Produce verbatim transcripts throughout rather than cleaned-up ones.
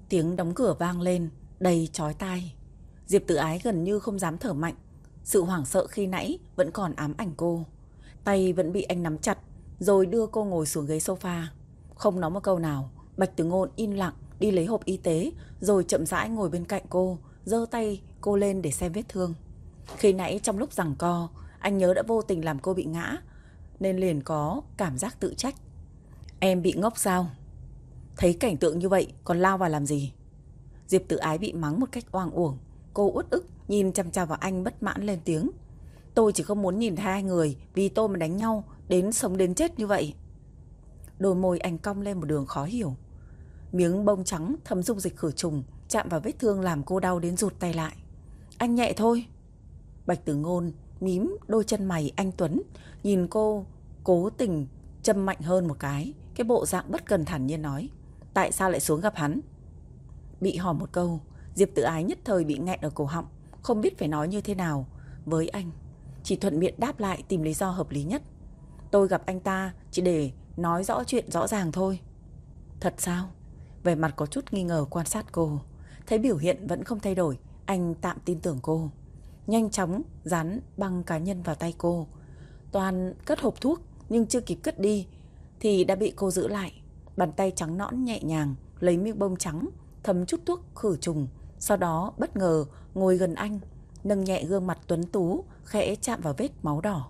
Tiếng đóng cửa vang lên, đầy chói tai. Diệp Tử Ái gần như không dám thở mạnh. Sự hoảng sợ khi nãy vẫn còn ám ảnh cô. Tay vẫn bị anh nắm chặt, rồi đưa cô ngồi xuống ghế sofa. Không nói một câu nào, Bạch Tử Ngôn im lặng đi lấy hộp y tế, rồi chậm rãi ngồi bên cạnh cô, giơ tay cô lên để xem vết thương. Khi nãy trong lúc giằng co, anh nhớ đã vô tình làm cô bị ngã, nên liền có cảm giác tự trách. Em bị ngốc sao? Thấy cảnh tượng như vậy còn lao vào làm gì? Diệp Tử Ái bị mắng một cách oang uổng. Cô uất ức nhìn chằm chằm vào anh, bất mãn lên tiếng. Tôi chỉ không muốn nhìn hai người vì tôi mà đánh nhau đến sống đến chết như vậy. Đôi môi anh cong lên một đường khó hiểu. Miếng bông trắng thấm dung dịch khử trùng chạm vào vết thương làm cô đau đến rụt tay lại. Anh nhẹ thôi. Bạch Tử Ngôn mím đôi chân mày anh tuấn, nhìn cô cố tình châm mạnh hơn một cái. Cái bộ dạng bất cần thản nhiên nói. Tại sao lại xuống gặp hắn? Bị hỏi một câu, Diệp Tử Ái nhất thời bị nghẹn ở cổ họng, không biết phải nói như thế nào với anh. Chỉ thuận miệng đáp lại tìm lý do hợp lý nhất. Tôi gặp anh ta chỉ để nói rõ chuyện rõ ràng thôi. Thật sao? Vẻ mặt có chút nghi ngờ quan sát cô. Thấy biểu hiện vẫn không thay đổi, anh tạm tin tưởng cô. Nhanh chóng dán băng cá nhân vào tay cô. Toàn cất hộp thuốc, nhưng chưa kịp cất đi thì đã bị cô giữ lại. Bàn tay trắng nõn nhẹ nhàng lấy miếng bông trắng, thấm chút thuốc khử trùng, sau đó bất ngờ ngồi gần anh, nâng nhẹ gương mặt tuấn tú, khẽ chạm vào vết máu đỏ.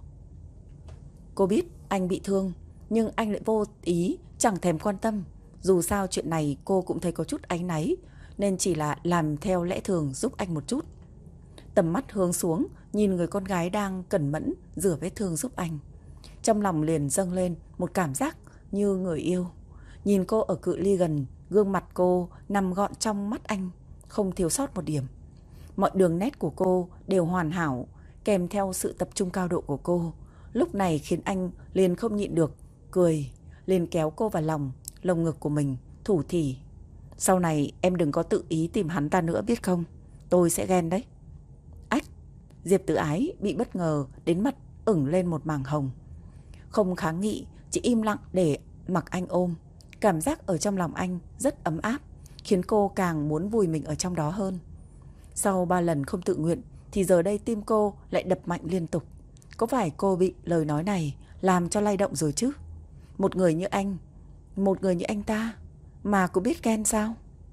Cô biết anh bị thương, nhưng anh lại vô ý, chẳng thèm quan tâm. Dù sao chuyện này cô cũng thấy có chút áy náy, nên chỉ là làm theo lẽ thường giúp anh một chút. Tầm mắt hướng xuống, nhìn người con gái đang cẩn mẫn rửa vết thương giúp anh. Trong lòng liền dâng lên một cảm giác như người yêu. Nhìn cô ở cự ly gần, gương mặt cô nằm gọn trong mắt anh, không thiếu sót một điểm. Mọi đường nét của cô đều hoàn hảo, kèm theo sự tập trung cao độ của cô. Lúc này khiến anh liền không nhịn được, cười, liền kéo cô vào lòng, lồng ngực của mình, thủ thỉ. Sau này em đừng có tự ý tìm hắn ta nữa biết không? Tôi sẽ ghen đấy. Ách! Diệp Tử Ái bị bất ngờ đến mặt ửng lên một mảng hồng. Không kháng nghị, chỉ im lặng để mặc anh ôm. Cảm giác ở trong lòng anh rất ấm áp, khiến cô càng muốn vùi mình ở trong đó hơn. Sau ba lần không tự nguyện thì giờ đây tim cô lại đập mạnh liên tục. Có phải cô bị lời nói này làm cho lay động rồi chứ? Một người như anh, một người như anh ta mà cũng biết ghen sao?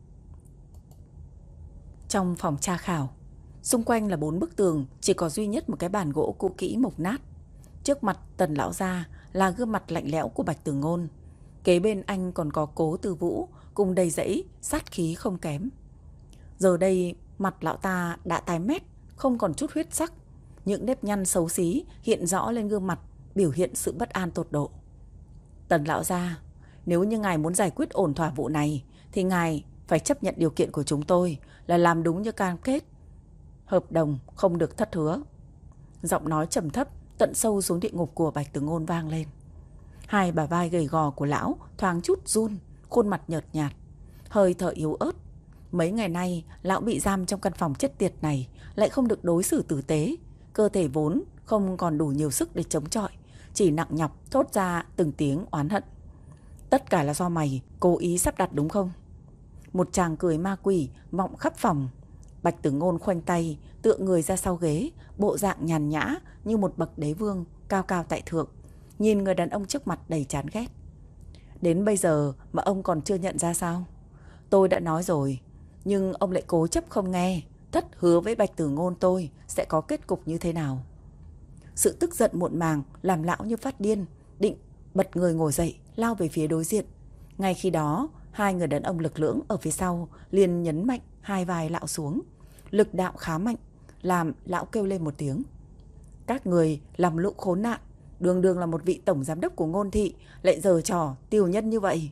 Trong phòng tra khảo, xung quanh là bốn bức tường, chỉ có duy nhất một cái bàn gỗ cũ kỹ mục nát. Trước mặt Tần lão gia là gương mặt lạnh lẽo của Bạch Tử Ngôn. Kế bên anh còn có Cố Tư Vũ cùng đầy dẫy sát khí không kém. Giờ đây mặt lão ta đã tái mét, không còn chút huyết sắc. Những nếp nhăn xấu xí hiện rõ lên gương mặt, biểu hiện sự bất an tột độ. Tần lão gia, nếu như ngài muốn giải quyết ổn thỏa vụ này thì ngài phải chấp nhận điều kiện của chúng tôi là làm đúng như cam kết. Hợp đồng không được thất hứa. Giọng nói trầm thấp tận sâu xuống địa ngục của Bạch Tử Ngôn vang lên. Hai bả vai gầy gò của lão thoáng chút run, khuôn mặt nhợt nhạt, hơi thở yếu ớt. Mấy ngày nay lão bị giam trong căn phòng chết tiệt này, lại không được đối xử tử tế. Cơ thể vốn không còn đủ nhiều sức để chống chọi, chỉ nặng nhọc thốt ra từng tiếng oán hận. Tất cả là do mày cố ý sắp đặt đúng không? Một tràng cười ma quỷ vọng khắp phòng. Bạch Tử Ngôn khoanh tay tựa người ra sau ghế, bộ dạng nhàn nhã như một bậc đế vương cao cao tại thượng, nhìn người đàn ông trước mặt đầy chán ghét. Đến bây giờ mà ông còn chưa nhận ra sao? Tôi đã nói rồi, nhưng ông lại cố chấp không nghe. Thất hứa với Bạch Tử Ngôn tôi sẽ có kết cục như thế nào? Sự tức giận muộn màng làm lão như phát điên, định bật người ngồi dậy lao về phía đối diện. Ngay khi đó, hai người đàn ông lực lưỡng ở phía sau liền nhấn mạnh hai vai lão xuống. Lực đạo khá mạnh, làm lão kêu lên một tiếng. Các người làm lũ khốn nạn, đường đường là một vị tổng giám đốc của Ngôn thị, lại giở trò tiểu nhân như vậy.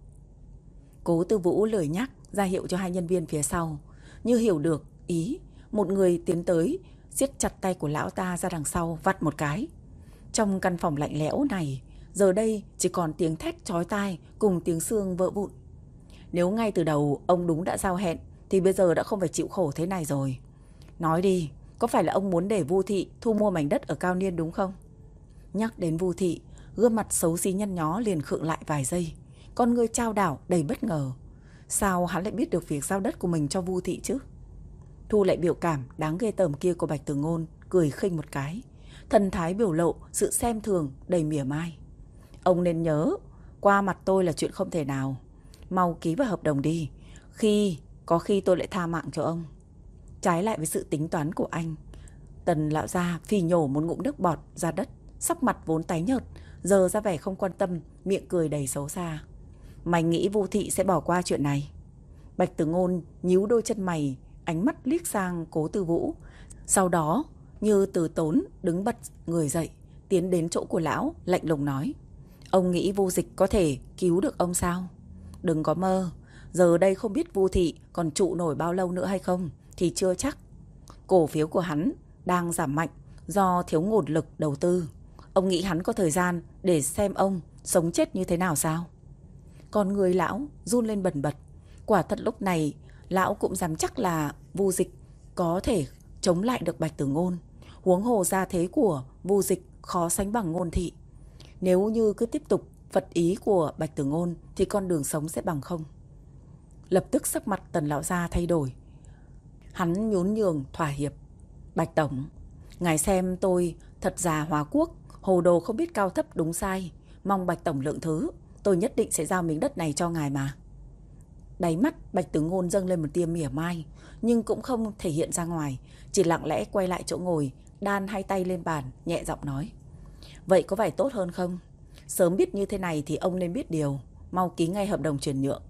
Cố Tư Vũ lười nhắc ra hiệu cho hai nhân viên phía sau. Như hiểu được ý, một người tiến tới siết chặt tay của lão ta ra đằng sau, vặn một cái. Trong căn phòng lạnh lẽo này, giờ đây chỉ còn tiếng thét chói tai cùng tiếng xương vỡ vụn. Nếu ngay từ đầu ông đúng đã giao hẹn thì bây giờ đã không phải chịu khổ thế này rồi. Nói đi, có phải là ông muốn để Vu thị thu mua mảnh đất ở Cao Niên đúng không? Nhắc đến Vu thị, gương mặt xấu xí nhăn nhó liền khựng lại vài giây, con ngươi chao đảo đầy bất ngờ. Sao hắn lại biết được việc giao đất của mình cho Vu Thị chứ? Thu lại biểu cảm đáng ghê tởm kia của Bạch Tử Ngôn, cười khinh một cái. Thần thái biểu lộ sự xem thường đầy mỉa mai. Ông nên nhớ, qua mặt tôi là chuyện không thể nào. Mau ký vào hợp đồng đi. Khi, có khi tôi lại tha mạng cho ông. Trái lại với sự tính toán của anh, Tần lão gia phì nhổ một ngụm nước bọt ra đất, sắc mặt vốn tái nhợt, giờ ra vẻ không quan tâm, miệng cười đầy xấu xa. Mày nghĩ Vu Thị sẽ bỏ qua chuyện này? Bạch Tử Ngôn nhíu đôi chân mày, ánh mắt liếc sang Cố Tư Vũ. Sau đó, như từ tốn đứng bật người dậy, tiến đến chỗ của lão, lạnh lùng nói: Ông nghĩ Vu Dịch có thể cứu được ông sao? Đừng có mơ, giờ đây không biết Vu Thị còn trụ nổi bao lâu nữa hay không thì chưa chắc. Cổ phiếu của hắn đang giảm mạnh do thiếu nguồn lực đầu tư. Ông nghĩ hắn có thời gian để xem ông sống chết như thế nào sao? Còn người lão run lên bần bật. Quả thật lúc này lão cũng dám chắc là Vu Dịch có thể chống lại được Bạch Tử Ngôn. Huống hồ gia thế của Vu Dịch khó sánh bằng Ngôn Thị. Nếu như cứ tiếp tục phật ý của Bạch Tử Ngôn thì con đường sống sẽ bằng không. Lập tức sắc mặt Tần lão gia thay đổi. Hắn nhún nhường thỏa hiệp. Bạch Tổng, ngài xem tôi thật già hóa quốc, hồ đồ không biết cao thấp đúng sai. Mong Bạch Tổng lượng thứ, tôi nhất định sẽ giao miếng đất này cho ngài mà. Đáy mắt Bạch Tử Ngôn dâng lên một tia mỉa mai, nhưng cũng không thể hiện ra ngoài, chỉ lặng lẽ quay lại chỗ ngồi, đan hai tay lên bàn, nhẹ giọng nói: Vậy có phải tốt hơn không? Sớm biết như thế này thì ông nên biết điều, mau ký ngay hợp đồng chuyển nhượng.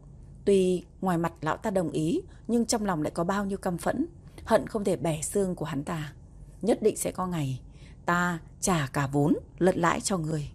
Tuy ngoài mặt lão ta đồng ý, nhưng trong lòng lại có bao nhiêu căm phẫn, hận không thể bẻ xương của hắn ta. Nhất định sẽ có ngày ta trả cả vốn lẫn lãi cho người.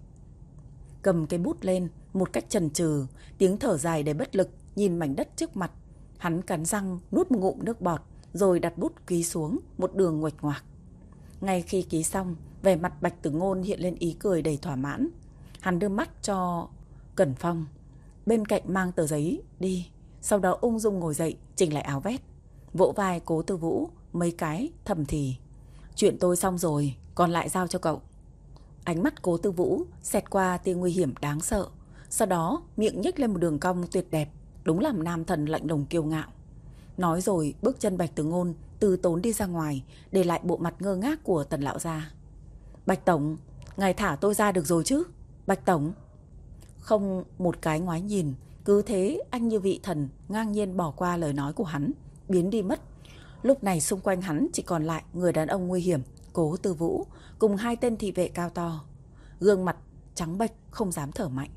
Cầm cái bút lên một cách chần chừ, tiếng thở dài đầy bất lực nhìn mảnh đất trước mặt. Hắn cắn răng nuốt một ngụm nước bọt, rồi đặt bút ký xuống một đường nguệch ngoạc. Ngay khi ký xong, vẻ mặt Bạch Tử Ngôn hiện lên ý cười đầy thỏa mãn. Hắn đưa mắt cho Cẩn Phong, bên cạnh mang tờ giấy đi, sau đó ung dung ngồi dậy chỉnh lại áo vest, vỗ vai Cố Tư Vũ mấy cái thầm thì: Chuyện tôi xong rồi, còn lại giao cho cậu. Ánh mắt Cố Tư Vũ xẹt qua tia nguy hiểm đáng sợ, sau đó miệng nhếch lên một đường cong tuyệt đẹp, đúng là nam thần lạnh lùng kiêu ngạo. Nói rồi bước chân Bạch Tử Ngôn từ tốn đi ra ngoài, để lại bộ mặt ngơ ngác của Tần lão gia. Bạch Tổng, ngài thả tôi ra được rồi chứ? Bạch Tổng. Không một cái ngoái nhìn, cứ thế anh như vị thần ngang nhiên bỏ qua lời nói của hắn, biến đi mất. Lúc này xung quanh hắn chỉ còn lại người đàn ông nguy hiểm, Cố Tư Vũ, cùng hai tên thị vệ cao to, gương mặt trắng bệch không dám thở mạnh.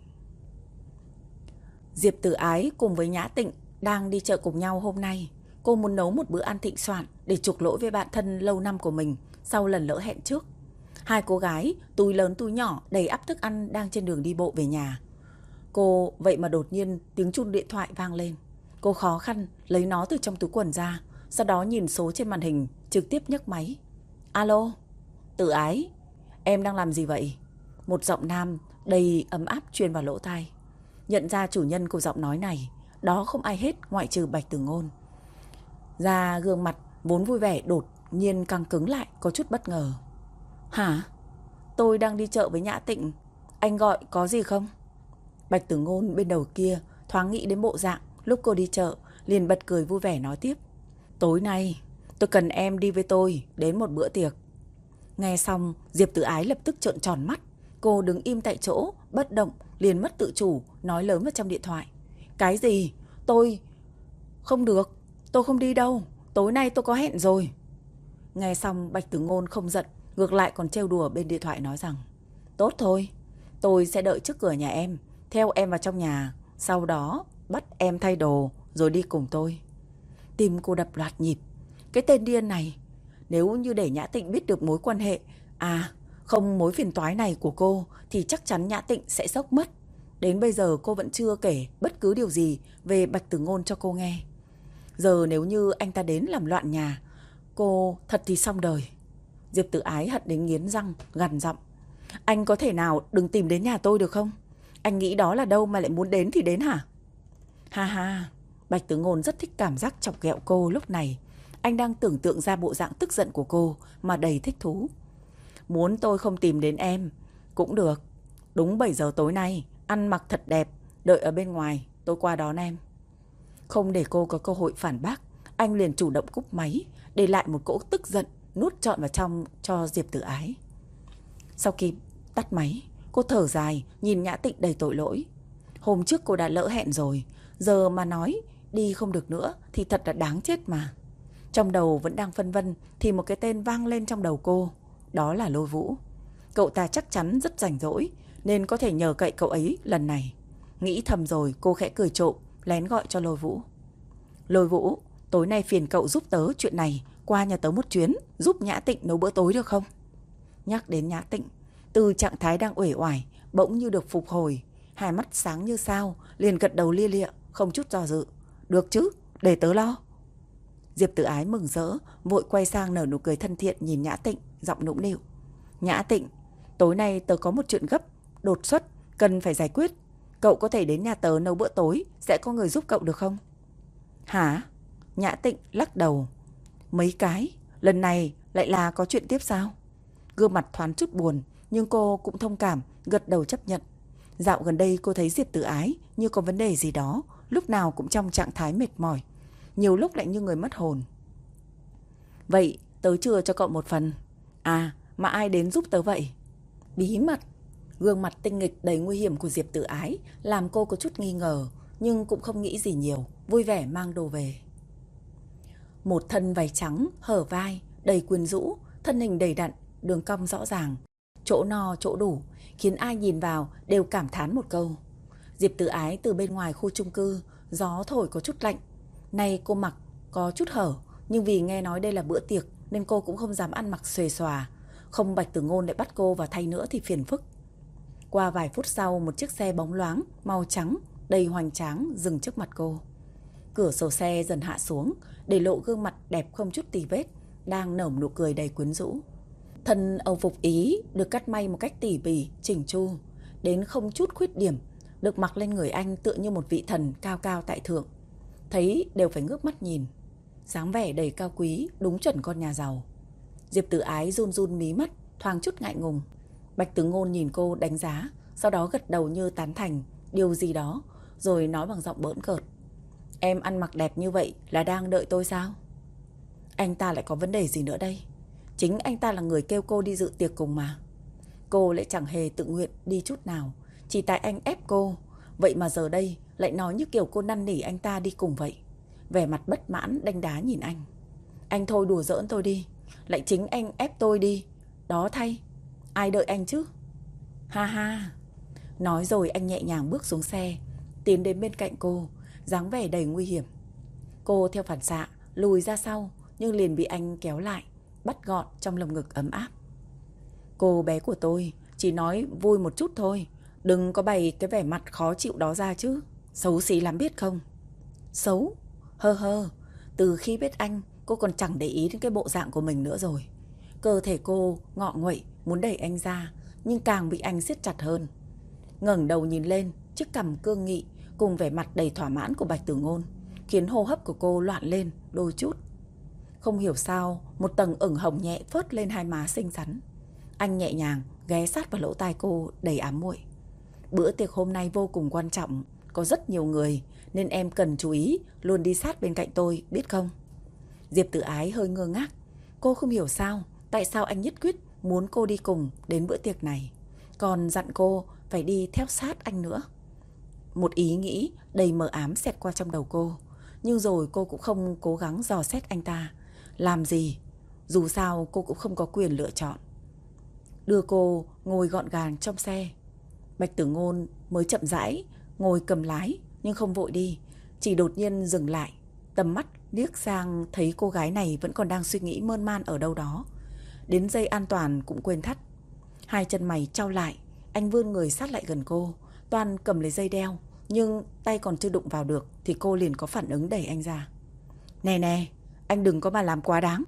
Diệp Tử Ái cùng với Nhã Tịnh đang đi chợ cùng nhau hôm nay. Cô muốn nấu một bữa ăn thịnh soạn để chuộc lỗi với bạn thân lâu năm của mình sau lần lỡ hẹn trước. Hai cô gái, túi lớn túi nhỏ đầy ắp thức ăn đang trên đường đi bộ về nhà. Cô vậy mà đột nhiên tiếng chuông điện thoại vang lên. Cô khó khăn lấy nó từ trong túi quần ra, sau đó nhìn số trên màn hình, trực tiếp nhấc máy. Alo, Tử Ái, em đang làm gì vậy? Một giọng nam đầy ấm áp truyền vào lỗ tai. Nhận ra chủ nhân của giọng nói này, đó không ai hết ngoại trừ Bạch Tử Ngôn. Da gương mặt vốn vui vẻ đột nhiên căng cứng lại, có chút bất ngờ. Hả? Tôi đang đi chợ với Nhã Tịnh. Anh gọi có gì không? Bạch Tử Ngôn bên đầu kia thoáng nghĩ đến bộ dạng lúc cô đi chợ, liền bật cười vui vẻ nói tiếp: Tối nay tôi cần em đi với tôi đến một bữa tiệc. Nghe xong, Diệp Tử Ái lập tức trợn tròn mắt. Cô đứng im tại chỗ, bất động, liền mất tự chủ, nói lớn vào trong điện thoại: Cái gì? Tôi... Không được, tôi không đi đâu. Tối nay tôi có hẹn rồi. Nghe xong, Bạch Tử Ngôn không giận, ngược lại còn trêu đùa bên điện thoại nói rằng: Tốt thôi, tôi sẽ đợi trước cửa nhà em, theo em vào trong nhà, sau đó bắt em thay đồ rồi đi cùng tôi. Tim cô đập loạt nhịp. Cái tên điên này, nếu như để Nhã Tịnh biết được mối quan hệ, à không mối phiền toái này của cô, thì chắc chắn Nhã Tịnh sẽ sốc mất. Đến bây giờ cô vẫn chưa kể bất cứ điều gì về Bạch Tử Ngôn cho cô nghe. Giờ nếu như anh ta đến làm loạn nhà, cô thật thì xong đời. Diệp Tử Ái hận đến nghiến răng, gằn giọng: Anh có thể nào đừng tìm đến nhà tôi được không? Anh nghĩ đó là đâu mà lại muốn đến thì đến hả? Ha ha, Bạch Tử Ngôn rất thích cảm giác chọc ghẹo cô lúc này. Anh đang tưởng tượng ra bộ dạng tức giận của cô mà đầy thích thú. Muốn tôi không tìm đến em cũng được. Đúng bảy giờ tối nay, ăn mặc thật đẹp, đợi ở bên ngoài, tôi qua đón em. Không để cô có cơ hội phản bác, anh liền chủ động cúp máy, để lại một cỗ tức giận nuốt trọn vào trong cho Diệp Tử Ái. Sau khi tắt máy, cô thở dài nhìn Nhã Tịnh đầy tội lỗi. Hôm trước cô đã lỡ hẹn rồi, giờ mà nói đi không được nữa thì thật là đáng chết mà. Trong đầu vẫn đang phân vân thì một cái tên vang lên trong đầu cô, đó là Lôi Vũ. Cậu ta chắc chắn rất rảnh rỗi nên có thể nhờ cậy cậu ấy lần này. Nghĩ thầm rồi cô khẽ cười trộm, lén gọi cho Lôi Vũ. Lôi Vũ, tối nay phiền cậu giúp tớ chuyện này, qua nhà tớ một chuyến, giúp Nhã Tịnh nấu bữa tối được không? Nhắc đến Nhã Tịnh, từ trạng thái đang uể oải bỗng như được phục hồi, hai mắt sáng như sao, liền gật đầu lia lịa, không chút do dự. Được chứ, để tớ lo. Diệp Tử Ái mừng rỡ, vội quay sang nở nụ cười thân thiện nhìn Nhã Tịnh, giọng nũng nịu. Nhã Tịnh, tối nay tớ có một chuyện gấp, đột xuất, cần phải giải quyết. Cậu có thể đến nhà tớ nấu bữa tối, sẽ có người giúp cậu được không? Hả? Nhã Tịnh lắc đầu. Mấy cái, lần này lại là có chuyện tiếp sao? Gương mặt thoáng chút buồn, nhưng cô cũng thông cảm, gật đầu chấp nhận. Dạo gần đây cô thấy Diệp Tử Ái như có vấn đề gì đó, lúc nào cũng trong trạng thái mệt mỏi, nhiều lúc lại như người mất hồn. Vậy tớ chừa cho cậu một phần. À, mà ai đến giúp tớ vậy? Bí mật. Gương mặt tinh nghịch đầy nguy hiểm của Diệp Tử Ái làm cô có chút nghi ngờ, nhưng cũng không nghĩ gì nhiều, vui vẻ mang đồ về. Một thân váy trắng, hở vai, đầy quyến rũ, thân hình đầy đặn, đường cong rõ ràng, chỗ no chỗ đủ, khiến ai nhìn vào đều cảm thán một câu. Diệp Tử Ái từ bên ngoài khu chung cư, gió thổi có chút lạnh. Nay cô mặc có chút hở, nhưng vì nghe nói đây là bữa tiệc nên cô cũng không dám ăn mặc xuề xòa. Không Bạch Tử Ngôn lại bắt cô vào thay nữa thì phiền phức. Qua vài phút sau, một chiếc xe bóng loáng, màu trắng, đầy hoành tráng dừng trước mặt cô. Cửa sổ xe dần hạ xuống, để lộ gương mặt đẹp không chút tì vết, đang nở nụ cười đầy quyến rũ. Thân Âu phục Ý được cắt may một cách tỉ mỉ, chỉnh chu, đến không chút khuyết điểm, được mặc lên người anh tựa như một vị thần cao cao tại thượng. Thấy đều phải ngước mắt nhìn. Dáng vẻ đầy cao quý, đúng chuẩn con nhà giàu. Diệp Tử Ái run run mí mắt, thoáng chút ngại ngùng. Bạch Tử Ngôn nhìn cô đánh giá, sau đó gật đầu như tán thành điều gì đó, rồi nói bằng giọng bỡn cợt. Em ăn mặc đẹp như vậy là đang đợi tôi sao? Anh ta lại có vấn đề gì nữa đây? Chính anh ta là người kêu cô đi dự tiệc cùng mà. Cô lại chẳng hề tự nguyện đi chút nào, chỉ tại anh ép cô. Vậy mà giờ đây lại nói như kiểu cô năn nỉ anh ta đi cùng vậy. Vẻ mặt bất mãn đanh đá nhìn anh. Anh thôi đùa giỡn tôi đi, lại chính anh ép tôi đi. Đó thay, ai đợi anh chứ? Ha ha. Nói rồi anh nhẹ nhàng bước xuống xe, tiến đến bên cạnh cô, dáng vẻ đầy nguy hiểm. Cô theo phản xạ lùi ra sau, nhưng liền bị anh kéo lại, bắt gọn trong lồng ngực ấm áp. Cô bé của tôi, chỉ nói vui một chút thôi, đừng có bày cái vẻ mặt khó chịu đó ra chứ. Xấu xí lắm biết không? Xấu? Hơ hơ. Từ khi biết anh, cô còn chẳng để ý đến cái bộ dạng của mình nữa rồi. Cơ thể cô ngọ nguậy muốn đẩy anh ra, nhưng càng bị anh siết chặt hơn. Ngẩng đầu nhìn lên, chiếc cằm cương nghị cùng vẻ mặt đầy thỏa mãn của Bạch Tử Ngôn khiến hô hấp của cô loạn lên đôi chút. Không hiểu sao, một tầng ửng hồng nhẹ phớt lên hai má xinh xắn. Anh nhẹ nhàng ghé sát vào lỗ tai cô đầy ám muội. Bữa tiệc hôm nay vô cùng quan trọng, có rất nhiều người, nên em cần chú ý luôn đi sát bên cạnh tôi, biết không? Diệp Tử Ái hơi ngơ ngác. Cô không hiểu sao, tại sao anh nhất quyết muốn cô đi cùng đến bữa tiệc này, còn dặn cô phải đi theo sát anh nữa. Một ý nghĩ đầy mờ ám xẹt qua trong đầu cô, nhưng rồi cô cũng không cố gắng dò xét anh ta. Làm gì? Dù sao cô cũng không có quyền lựa chọn. Đưa cô ngồi gọn gàng trong xe. Bạch Tử Ngôn mới chậm rãi ngồi cầm lái, nhưng không vội đi, chỉ đột nhiên dừng lại, tầm mắt liếc sang thấy cô gái này vẫn còn đang suy nghĩ mơn man ở đâu đó. Đến dây an toàn cũng quên thắt. Hai chân mày chau lại, anh vươn người sát lại gần cô, toan cầm lấy dây đeo, nhưng tay còn chưa đụng vào được thì cô liền có phản ứng đẩy anh ra. Nè nè, anh đừng có mà làm quá đáng.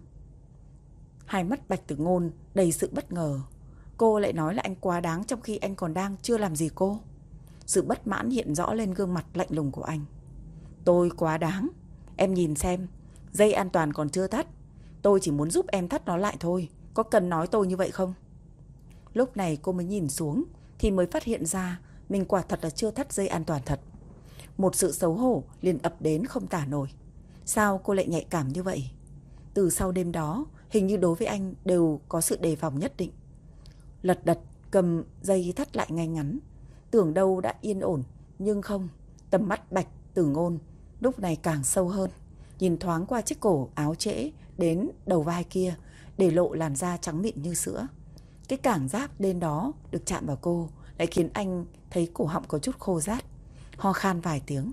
Hai mắt Bạch Tử Ngôn đầy sự bất ngờ. Cô lại nói là anh quá đáng trong khi anh còn đang chưa làm gì cô. Sự bất mãn hiện rõ lên gương mặt lạnh lùng của anh. Tôi quá đáng? Em nhìn xem, dây an toàn còn chưa thắt. Tôi chỉ muốn giúp em thắt nó lại thôi, có cần nói tôi như vậy không? Lúc này cô mới nhìn xuống thì mới phát hiện ra mình quả thật là chưa thắt dây an toàn thật. Một sự xấu hổ liền ập đến không tả nổi. Sao cô lại nhạy cảm như vậy? Từ sau đêm đó, hình như đối với anh đều có sự đề phòng nhất định. Lật đật cầm dây thắt lại ngay ngắn. Tưởng đâu đã yên ổn, nhưng không. Tầm mắt Bạch Tử Ngôn lúc này càng sâu hơn. Nhìn thoáng qua chiếc cổ áo trễ đến đầu vai kia, để lộ làn da trắng mịn như sữa. Cái cảm giác đến đó được chạm vào cô lại khiến anh thấy cổ họng có chút khô rát, ho khan vài tiếng.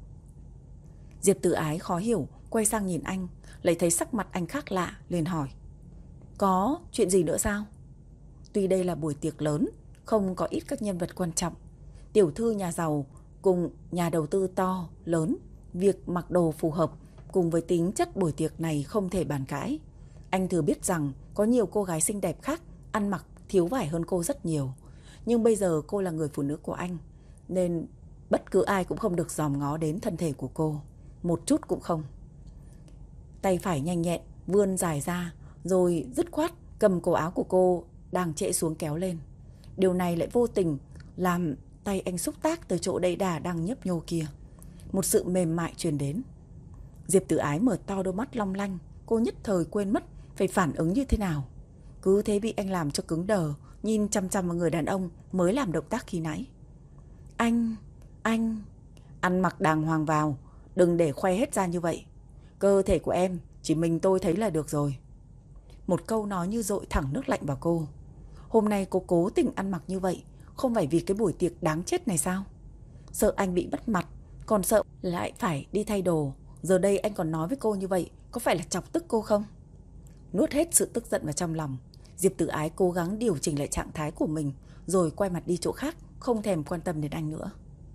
Diệp Tử Ái khó hiểu quay sang nhìn anh, lại thấy sắc mặt anh khác lạ, liền hỏi: Có chuyện gì nữa sao? Tuy đây là buổi tiệc lớn, không có ít các nhân vật quan trọng, tiểu thư nhà giàu cùng nhà đầu tư to, lớn, việc mặc đồ phù hợp cùng với tính chất buổi tiệc này không thể bàn cãi. Anh thừa biết rằng có nhiều cô gái xinh đẹp khác ăn mặc thiếu vải hơn cô rất nhiều. Nhưng bây giờ cô là người phụ nữ của anh, nên bất cứ ai cũng không được dòm ngó đến thân thể của cô, một chút cũng không. Tay phải nhanh nhẹn vươn dài ra, rồi dứt khoát cầm cổ áo của cô đang trễ xuống kéo lên. Điều này lại vô tình làm tay anh xúc tác tới chỗ đầy đà đang nhấp nhô kia. Một sự mềm mại truyền đến. Diệp Tử Ái mở to đôi mắt long lanh. Cô nhất thời quên mất phải phản ứng như thế nào. Cứ thế bị anh làm cho cứng đờ, nhìn chăm chăm vào người đàn ông mới làm động tác khi nãy. Anh, anh, ăn mặc đàng hoàng vào, đừng để khoe hết ra như vậy. Cơ thể của em chỉ mình tôi thấy là được rồi. Một câu nói như dội thẳng nước lạnh vào cô. Hôm nay cô cố tình ăn mặc như vậy, không phải vì cái buổi tiệc đáng chết này sao? Sợ anh bị mất mặt, còn sợ lại phải đi thay đồ. Giờ đây anh còn nói với cô như vậy, có phải là chọc tức cô không? Nuốt hết sự tức giận vào trong lòng, Diệp Tử Ái cố gắng điều chỉnh lại trạng thái của mình, rồi quay mặt đi chỗ khác, không thèm quan tâm đến anh nữa.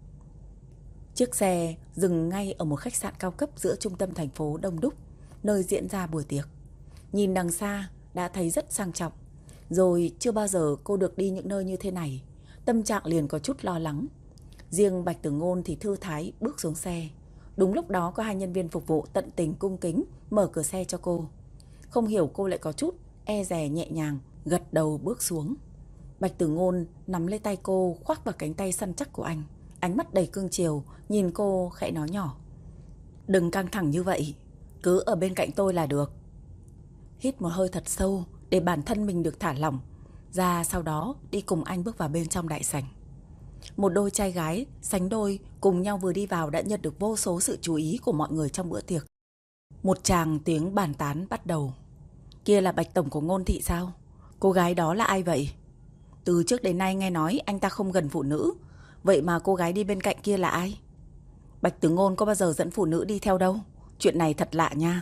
Chiếc xe dừng ngay ở một khách sạn cao cấp giữa trung tâm thành phố đông đúc, nơi diễn ra buổi tiệc. Nhìn đằng xa đã thấy rất sang trọng. Rồi chưa bao giờ cô được đi những nơi như thế này, tâm trạng liền có chút lo lắng. Riêng Bạch Tử Ngôn thì thư thái bước xuống xe. Đúng lúc đó có hai nhân viên phục vụ tận tình cung kính mở cửa xe cho cô. Không hiểu cô lại có chút e dè nhẹ nhàng gật đầu bước xuống. Bạch Tử Ngôn nắm lấy tay cô, khoác vào cánh tay săn chắc của anh, ánh mắt đầy cương chiều nhìn cô khẽ nói nhỏ: Đừng căng thẳng như vậy, cứ ở bên cạnh tôi là được. Hít một hơi thật sâu để bản thân mình được thả lỏng ra, sau đó đi cùng anh bước vào bên trong đại sảnh. Một đôi trai gái sánh đôi cùng nhau vừa đi vào đã nhận được vô số sự chú ý của mọi người trong bữa tiệc. Một tràng tiếng bàn tán bắt đầu. Kia là Bạch tổng của Ngôn thị sao? Cô gái đó là ai vậy? Từ trước đến nay nghe nói anh ta không gần phụ nữ, vậy mà cô gái đi bên cạnh kia là ai? Bạch Tử Ngôn có bao giờ dẫn phụ nữ đi theo đâu? Chuyện này thật lạ nha.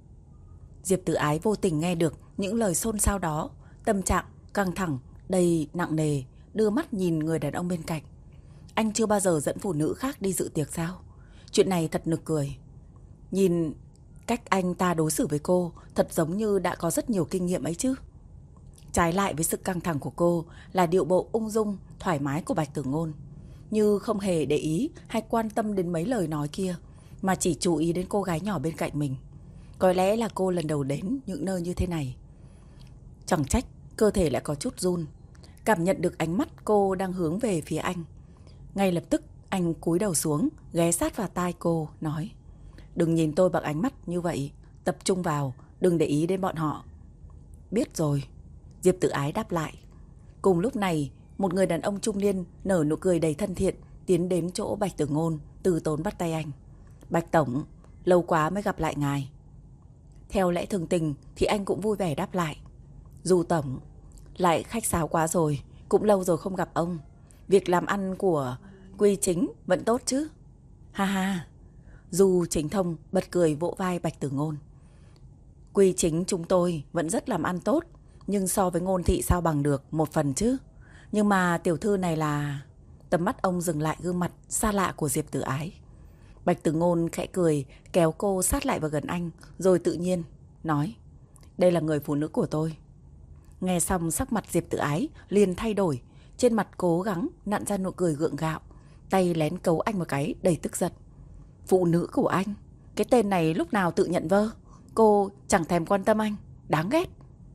Diệp Tử Ái vô tình nghe được những lời xôn xao đó, tâm trạng căng thẳng, đầy nặng nề, đưa mắt nhìn người đàn ông bên cạnh. Anh chưa bao giờ dẫn phụ nữ khác đi dự tiệc sao? Chuyện này thật nực cười. Nhìn cách anh ta đối xử với cô, thật giống như đã có rất nhiều kinh nghiệm ấy chứ. Trái lại với sự căng thẳng của cô là điệu bộ ung dung, thoải mái của Bạch Tử Ngôn, như không hề để ý hay quan tâm đến mấy lời nói kia, mà chỉ chú ý đến cô gái nhỏ bên cạnh mình. Có lẽ là cô lần đầu đến những nơi như thế này. Chẳng trách cơ thể lại có chút run. Cảm nhận được ánh mắt cô đang hướng về phía anh. Ngay lập tức anh cúi đầu xuống, ghé sát vào tai cô, nói: Đừng nhìn tôi bằng ánh mắt như vậy, tập trung vào, đừng để ý đến bọn họ. Biết rồi, Diệp Tử Ái đáp lại. Cùng lúc này, một người đàn ông trung niên nở nụ cười đầy thân thiện, tiến đến chỗ Bạch Tử Ngôn, từ tốn bắt tay anh. Bạch tổng, lâu quá mới gặp lại ngài. Theo lẽ thường tình thì anh cũng vui vẻ đáp lại. Du tổng, lại khách sáo quá rồi, cũng lâu rồi không gặp ông. Việc làm ăn của Quy Chính vẫn tốt chứ? Ha ha. Du Chính Thông bật cười vỗ vai Bạch Tử Ngôn. Quy Chính chúng tôi vẫn rất làm ăn tốt, nhưng so với Ngôn thị sao bằng được một phần chứ. Nhưng mà tiểu thư này là... Tầm mắt ông dừng lại gương mặt xa lạ của Diệp Tử Ái. Bạch Tử Ngôn khẽ cười, kéo cô sát lại vào gần anh, rồi tự nhiên nói: Đây là người phụ nữ của tôi. Nghe xong sắc mặt Diệp Tử Ái liền thay đổi, trên mặt cố gắng nặn ra nụ cười gượng gạo, tay lén cấu anh một cái đầy tức giận. Phụ nữ của anh? Cái tên này lúc nào tự nhận vơ. Cô chẳng thèm quan tâm anh, đáng ghét.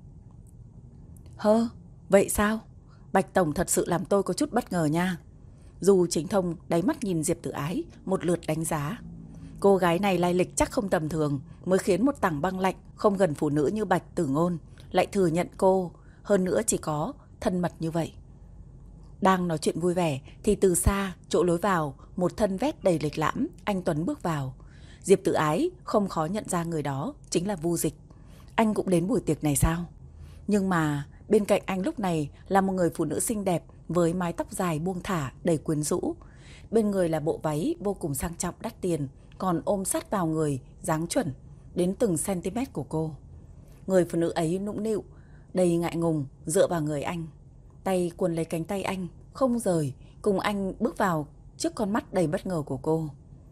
Hơ, vậy sao? Bạch tổng thật sự làm tôi có chút bất ngờ nha. Du Chính Thông đáy mắt nhìn Diệp Tử Ái một lượt đánh giá. Cô gái này lai lịch chắc không tầm thường, mới khiến một tảng băng lạnh không gần phụ nữ như Bạch Tử Ngôn lại thừa nhận cô, hơn nữa chỉ có thân mật như vậy. Đang nói chuyện vui vẻ thì từ xa, chỗ lối vào, một thân vét đầy lịch lãm, anh tuấn bước vào. Diệp Tử Ái không khó nhận ra người đó chính là Vu Dịch. Anh cũng đến buổi tiệc này sao? Nhưng mà bên cạnh anh lúc này là một người phụ nữ xinh đẹp với mái tóc dài buông thả đầy quyến rũ. Bên người là bộ váy vô cùng sang trọng đắt tiền, còn ôm sát vào người, dáng chuẩn đến từng cm của cô. Người phụ nữ ấy nũng nịu, đầy ngại ngùng dựa vào người anh, tay cuốn lấy cánh tay anh, không rời, cùng anh bước vào trước con mắt đầy bất ngờ của cô.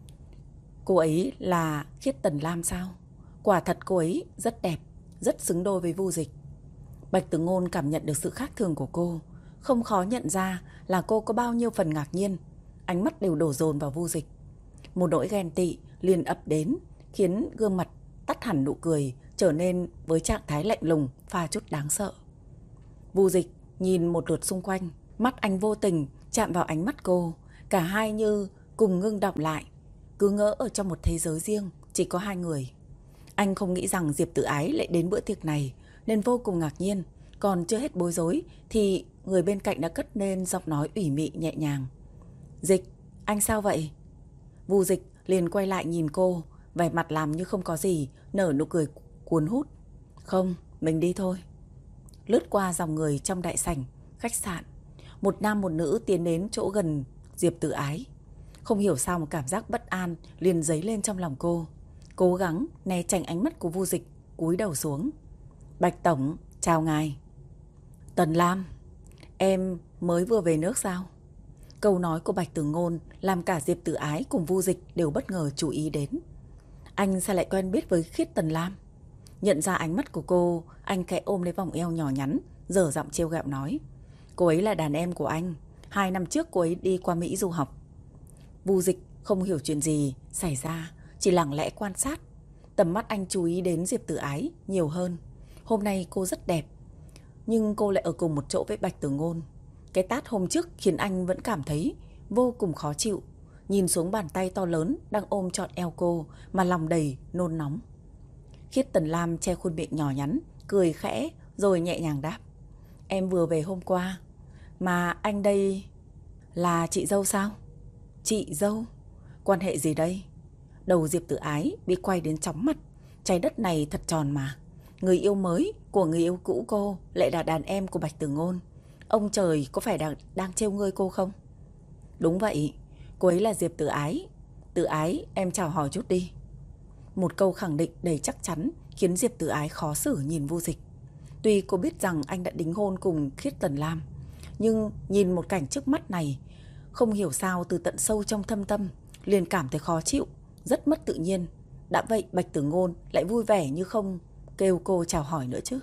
Cô ấy là Khiết Tần Lam sao? Quả thật cô ấy rất đẹp, rất xứng đôi với Vu Dịch. Bạch Tử Ngôn cảm nhận được sự khác thường của cô, không khó nhận ra là cô có bao nhiêu phần ngạc nhiên. Ánh mắt đều đổ dồn vào Vu Dịch. Một nỗi ghen tị liền ập đến, khiến gương mặt tắt hẳn nụ cười, trở nên với trạng thái lạnh lùng pha chút đáng sợ. Vu Dịch nhìn một lượt xung quanh, mắt anh vô tình chạm vào ánh mắt cô, cả hai như cùng ngưng đọng lại, cứ ngỡ ở trong một thế giới riêng, chỉ có hai người. Anh không nghĩ rằng Diệp Tử Ái lại đến bữa tiệc này, nên vô cùng ngạc nhiên. Còn chưa hết bối rối thì người bên cạnh đã cất lên giọng nói ủy mị nhẹ nhàng. Dịch, anh sao vậy? Vu Dịch liền quay lại nhìn cô, vẻ mặt làm như không có gì, nở nụ cười cuốn hút. Không, mình đi thôi. Lướt qua dòng người trong đại sảnh khách sạn, một nam một nữ tiến đến chỗ gần Diệp Tử Ái. Không hiểu sao một cảm giác bất an liền dấy lên trong lòng cô. Cố gắng né tránh ánh mắt của Vu Dịch, cúi đầu xuống. Bạch Tổng, chào ngài. Tần Lam, em mới vừa về nước sao? Câu nói của Bạch Tử Ngôn làm cả Diệp Tử Ái cùng Vu Dịch đều bất ngờ chú ý đến. Anh sao lại quen biết với Khiết Tần Lam? Nhận ra ánh mắt của cô, anh khẽ ôm lấy vòng eo nhỏ nhắn, dở giọng trêu ghẹo nói. Cô ấy là đàn em của anh. Hai năm trước cô ấy đi qua Mỹ du học. Vu Dịch không hiểu chuyện gì xảy ra, chỉ lặng lẽ quan sát. Tầm mắt anh chú ý đến Diệp Tử Ái nhiều hơn. Hôm nay cô rất đẹp, nhưng cô lại ở cùng một chỗ với Bạch Tử Ngôn. Cái tát hôm trước khiến anh vẫn cảm thấy vô cùng khó chịu. Nhìn xuống bàn tay to lớn đang ôm trọn eo cô mà lòng đầy nôn nóng. Khiết Tần Lam che khuôn miệng nhỏ nhắn, cười khẽ rồi nhẹ nhàng đáp. Em vừa về hôm qua. Mà anh đây là chị dâu sao? Chị dâu? Quan hệ gì đây? Đầu Diệp Tử Ái bị quay đến chóng mặt. Trái đất này thật tròn mà. Người yêu mới của người yêu cũ cô lại là đàn em của Bạch Tử Ngôn. Ông trời có phải đang, đang trêu ngươi cô không? Đúng vậy, cô ấy là Diệp Tử Ái. Tử Ái, em chào hỏi chút đi. Một câu khẳng định đầy chắc chắn khiến Diệp Tử Ái khó xử nhìn Vu Dịch. Tuy cô biết rằng anh đã đính hôn cùng Khiết Tần Lam, nhưng nhìn một cảnh trước mắt này, không hiểu sao từ tận sâu trong thâm tâm liền cảm thấy khó chịu, rất mất tự nhiên. Đã vậy Bạch Tử Ngôn lại vui vẻ như không kêu cô chào hỏi nữa chứ.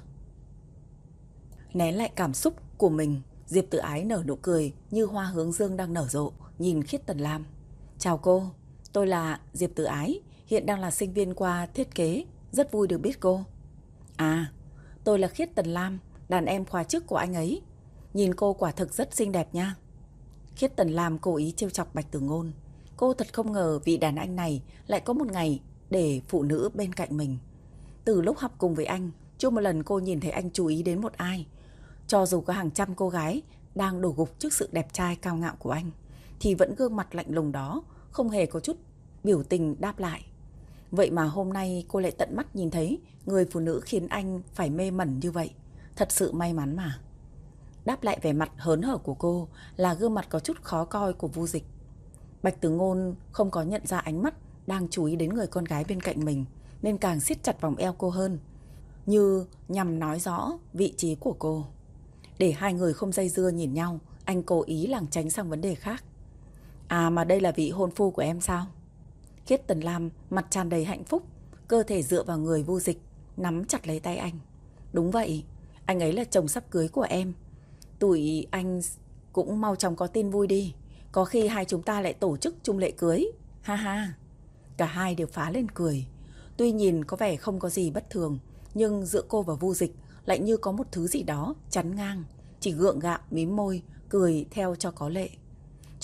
Nén lại cảm xúc của mình, Diệp Tử Ái nở nụ cười như hoa hướng dương đang nở rộ, nhìn Khiết Tần Lam. Chào cô, tôi là Diệp Tử Ái, hiện đang là sinh viên khoa thiết kế, rất vui được biết cô. À, tôi là Khiết Tần Lam, đàn em khóa trước của anh ấy. Nhìn cô quả thực rất xinh đẹp nha. Khiết Tần Lam cố ý trêu chọc Bạch Tử Ngôn. Cô thật không ngờ vị đàn anh này lại có một ngày để phụ nữ bên cạnh mình. Từ lúc học cùng với anh, chưa một lần cô nhìn thấy anh chú ý đến một ai. Cho dù có hàng trăm cô gái đang đổ gục trước sự đẹp trai cao ngạo của anh, thì vẫn gương mặt lạnh lùng đó không hề có chút biểu tình đáp lại. Vậy mà hôm nay cô lại tận mắt nhìn thấy người phụ nữ khiến anh phải mê mẩn như vậy. Thật sự may mắn mà. Đáp lại vẻ mặt hớn hở của cô là gương mặt có chút khó coi của Vu Dịch. Bạch Tử Ngôn không có nhận ra ánh mắt đang chú ý đến người con gái bên cạnh mình, nên càng siết chặt vòng eo cô hơn, như nhằm nói rõ vị trí của cô. Để hai người không dây dưa nhìn nhau, anh cố ý lảng tránh sang vấn đề khác. À mà đây là vị hôn phu của em sao? Khiết Tần Lam mặt tràn đầy hạnh phúc, cơ thể dựa vào người Vu Dịch, nắm chặt lấy tay anh. Đúng vậy, anh ấy là chồng sắp cưới của em. Tụi anh cũng mau chóng có tin vui đi. Có khi hai chúng ta lại tổ chức chung lễ cưới. Ha ha. Cả hai đều phá lên cười. Tuy nhìn có vẻ không có gì bất thường, nhưng giữa cô và Vu Dịch lại như có một thứ gì đó chắn ngang. Chỉ gượng gạo mím môi, cười theo cho có lệ.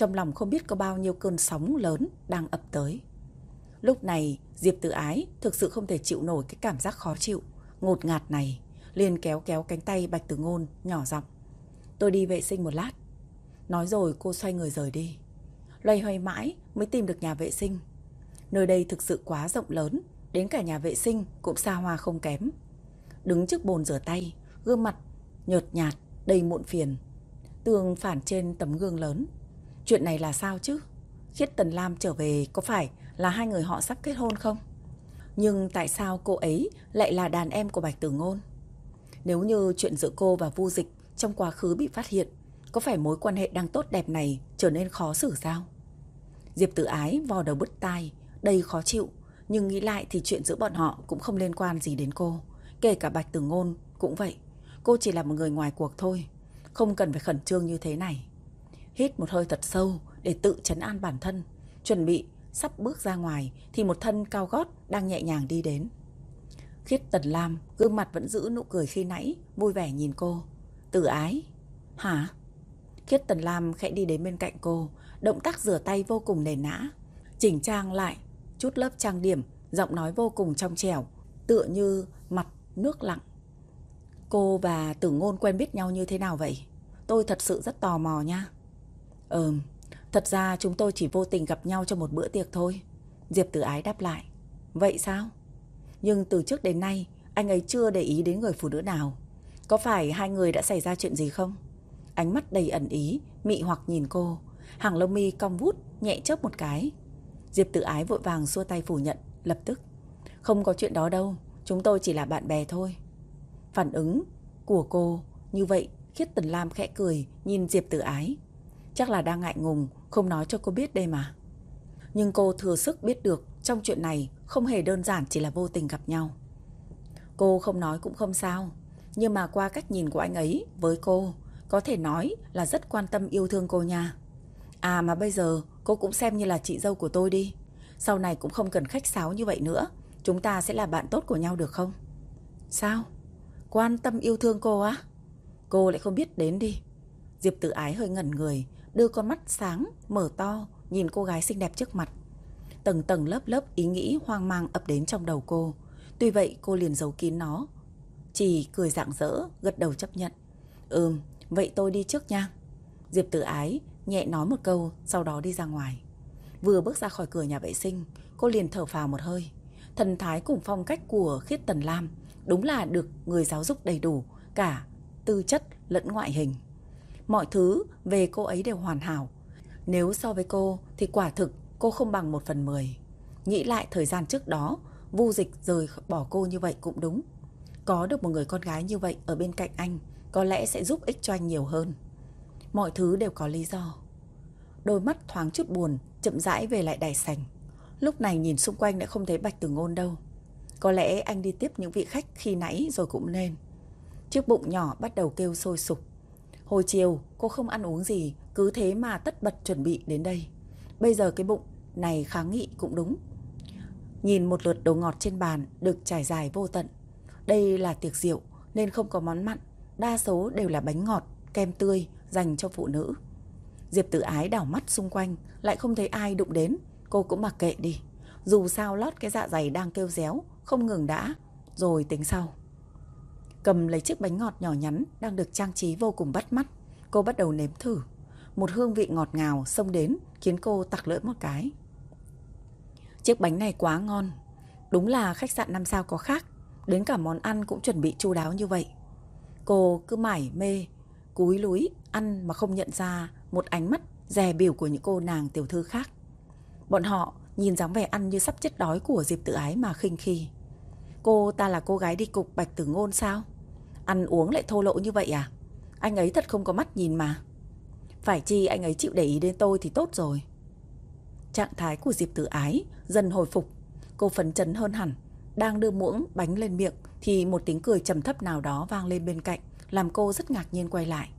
trong lòng không biết có bao nhiêu cơn sóng lớn đang ập tới. Lúc này Diệp Tử Ái thực sự không thể chịu nổi cái cảm giác khó chịu, ngột ngạt này, liền kéo kéo cánh tay Bạch Tử Ngôn nhỏ giọng: "Tôi đi vệ sinh một lát." Nói rồi cô xoay người rời đi. Loay hoay mãi mới tìm được nhà vệ sinh. Nơi đây thực sự quá rộng lớn, đến cả nhà vệ sinh cũng xa hoa không kém. Đứng trước bồn rửa tay, gương mặt nhợt nhạt, đầy muộn phiền. Tường phản trên tấm gương lớn. Chuyện này là sao chứ? Khiết Tần Lam trở về có phải là hai người họ sắp kết hôn không? Nhưng tại sao cô ấy lại là đàn em của Bạch Tử Ngôn? Nếu như chuyện giữa cô và Vu Dịch trong quá khứ bị phát hiện, có phải mối quan hệ đang tốt đẹp này trở nên khó xử sao? Diệp Tử Ái vò đầu bứt tai, đầy khó chịu. Nhưng nghĩ lại thì chuyện giữa bọn họ cũng không liên quan gì đến cô. Kể cả Bạch Tử Ngôn cũng vậy. Cô chỉ là một người ngoài cuộc thôi, không cần phải khẩn trương như thế này. Hít một hơi thật sâu để tự trấn an bản thân. Chuẩn bị sắp bước ra ngoài thì một thân cao gót đang nhẹ nhàng đi đến. Khiết Tần Lam gương mặt vẫn giữ nụ cười khi nãy, vui vẻ nhìn cô. Tử Ái. Hả? Khiết Tần Lam khẽ đi đến bên cạnh cô, động tác rửa tay vô cùng nền nã, chỉnh trang lại chút lớp trang điểm, giọng nói vô cùng trong trẻo, tựa như mặt nước lặng. Cô và Tử Ngôn quen biết nhau như thế nào vậy? Tôi thật sự rất tò mò nha. Ừm, thật ra chúng tôi chỉ vô tình gặp nhau trong một bữa tiệc thôi. Diệp Tử Ái đáp lại. Vậy sao? Nhưng từ trước đến nay anh ấy chưa để ý đến người phụ nữ nào. Có phải hai người đã xảy ra chuyện gì không? Ánh mắt đầy ẩn ý, mị hoặc nhìn cô. Hàng lông mi cong vút, nhẹ chớp một cái. Diệp Tử Ái vội vàng xua tay phủ nhận, lập tức. Không có chuyện đó đâu, chúng tôi chỉ là bạn bè thôi. Phản ứng của cô như vậy, Khiết Tần Lam khẽ cười nhìn Diệp Tử Ái. Chắc là đang ngại ngùng, không nói cho cô biết đây mà. Nhưng cô thừa sức biết được trong chuyện này không hề đơn giản chỉ là vô tình gặp nhau. Cô không nói cũng không sao, nhưng mà qua cách nhìn của anh ấy với cô, có thể nói là rất quan tâm yêu thương cô nha. À mà bây giờ cô cũng xem như là chị dâu của tôi đi. Sau này cũng không cần khách sáo như vậy nữa. Chúng ta sẽ là bạn tốt của nhau được không? Sao? Quan tâm yêu thương cô á? Cô lại không biết đến đi. Diệp Tử Ái hơi ngẩn người, đưa con mắt sáng, mở to, nhìn cô gái xinh đẹp trước mặt. Tầng tầng lớp lớp ý nghĩ hoang mang ập đến trong đầu cô. Tuy vậy cô liền giấu kín nó, chỉ cười rạng rỡ, gật đầu chấp nhận. Ừm, vậy tôi đi trước nha. Diệp Tử Ái nhẹ nói một câu, sau đó đi ra ngoài. Vừa bước ra khỏi cửa nhà vệ sinh, cô liền thở phào một hơi. Thần thái cùng phong cách của Khiết Tần Lam đúng là được người giáo dục đầy đủ, cả tư chất lẫn ngoại hình. Mọi thứ về cô ấy đều hoàn hảo. Nếu so với cô thì quả thực cô không bằng một phần mười. Nghĩ lại thời gian trước đó, Vu Dịch rời bỏ cô như vậy cũng đúng. Có được một người con gái như vậy ở bên cạnh anh, có lẽ sẽ giúp ích cho anh nhiều hơn. Mọi thứ đều có lý do. Đôi mắt thoáng chút buồn, chậm rãi về lại đại sảnh. Lúc này nhìn xung quanh đã không thấy Bạch Tử Ngôn đâu. Có lẽ anh đi tiếp những vị khách khi nãy rồi cũng nên. Chiếc bụng nhỏ bắt đầu kêu sôi sục. Hồi chiều cô không ăn uống gì, cứ thế mà tất bật chuẩn bị đến đây. Bây giờ cái bụng này kháng nghị cũng đúng. Nhìn một lượt đồ ngọt trên bàn được trải dài vô tận. Đây là tiệc rượu nên không có món mặn, đa số đều là bánh ngọt, kem tươi dành cho phụ nữ. Diệp Tử Ái đảo mắt xung quanh, lại không thấy ai đụng đến. Cô cũng mặc kệ đi, dù sao lót cái dạ dày đang kêu réo, không ngừng đã, rồi tính sau. Cầm lấy chiếc bánh ngọt nhỏ nhắn đang được trang trí vô cùng bắt mắt, cô bắt đầu nếm thử. Một hương vị ngọt ngào xông đến khiến cô tặc lưỡi một cái. Chiếc bánh này quá ngon, đúng là khách sạn năm sao có khác, đến cả món ăn cũng chuẩn bị chu đáo như vậy. Cô cứ mải mê, cúi lúi ăn mà không nhận ra một ánh mắt dè bỉu của những cô nàng tiểu thư khác. Bọn họ nhìn dáng vẻ ăn như sắp chết đói của Diệp Tử Ái mà khinh khi. Cô ta là cô gái đi cục Bạch Tử Ngôn sao? Ăn uống lại thô lỗ như vậy à? Anh ấy thật không có mắt nhìn mà. Phải chi anh ấy chịu để ý đến tôi thì tốt rồi. Trạng thái của Diệp Tử Ái dần hồi phục. Cô phấn chấn hơn hẳn. Đang đưa muỗng bánh lên miệng thì một tiếng cười trầm thấp nào đó vang lên bên cạnh, làm cô rất ngạc nhiên quay lại.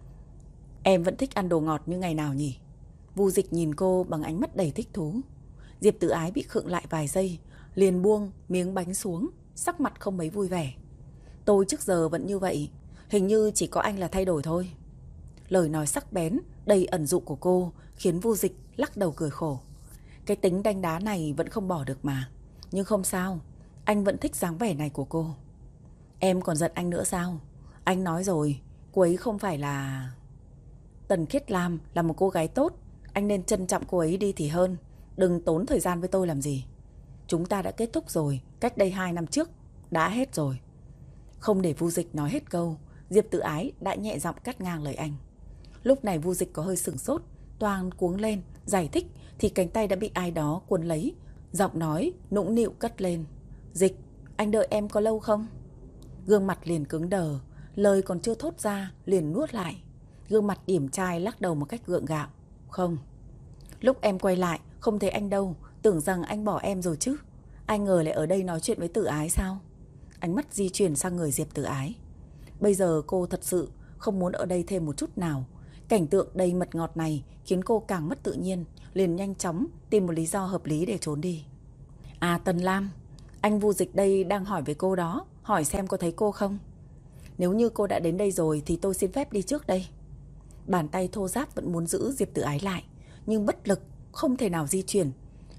Em vẫn thích ăn đồ ngọt như ngày nào nhỉ? Vu Dịch nhìn cô bằng ánh mắt đầy thích thú. Diệp Tử Ái bị khựng lại vài giây, liền buông miếng bánh xuống, sắc mặt không mấy vui vẻ. Tôi trước giờ vẫn như vậy, hình như chỉ có anh là thay đổi thôi. Lời nói sắc bén, đầy ẩn dụ của cô khiến Vu Dịch lắc đầu cười khổ. Cái tính đanh đá này vẫn không bỏ được mà. Nhưng không sao, anh vẫn thích dáng vẻ này của cô. Em còn giận anh nữa sao? Anh nói rồi, cô ấy không phải là... Tần Khiết Lam là một cô gái tốt, anh nên trân trọng cô ấy đi thì hơn. Đừng tốn thời gian với tôi làm gì. Chúng ta đã kết thúc rồi, cách đây hai năm trước. Đã hết rồi. Không để Vu Dịch nói hết câu, Diệp Tử Ái đã nhẹ giọng cắt ngang lời anh. Lúc này Vu Dịch có hơi sửng sốt, toang cuống lên, giải thích thì cánh tay đã bị ai đó cuốn lấy. Giọng nói nũng nịu cất lên. Dịch, anh đợi em có lâu không? Gương mặt liền cứng đờ, lời còn chưa thốt ra liền nuốt lại. Gương mặt điển trai lắc đầu một cách gượng gạo. Không. Lúc em quay lại không thấy anh đâu, tưởng rằng anh bỏ em rồi chứ. Anh ngờ lại ở đây nói chuyện với Tử Ái sao? Ánh mắt di chuyển sang người Diệp Tử Ái. Bây giờ cô thật sự không muốn ở đây thêm một chút nào. Cảnh tượng đầy mật ngọt này khiến cô càng mất tự nhiên, liền nhanh chóng tìm một lý do hợp lý để trốn đi. À Tần Lam, anh Vu Dịch đây đang hỏi về cô đó, hỏi xem có thấy cô không? Nếu như cô đã đến đây rồi thì tôi xin phép đi trước đây. Bàn tay thô ráp vẫn muốn giữ Diệp Tử Ái lại, nhưng bất lực, không thể nào di chuyển.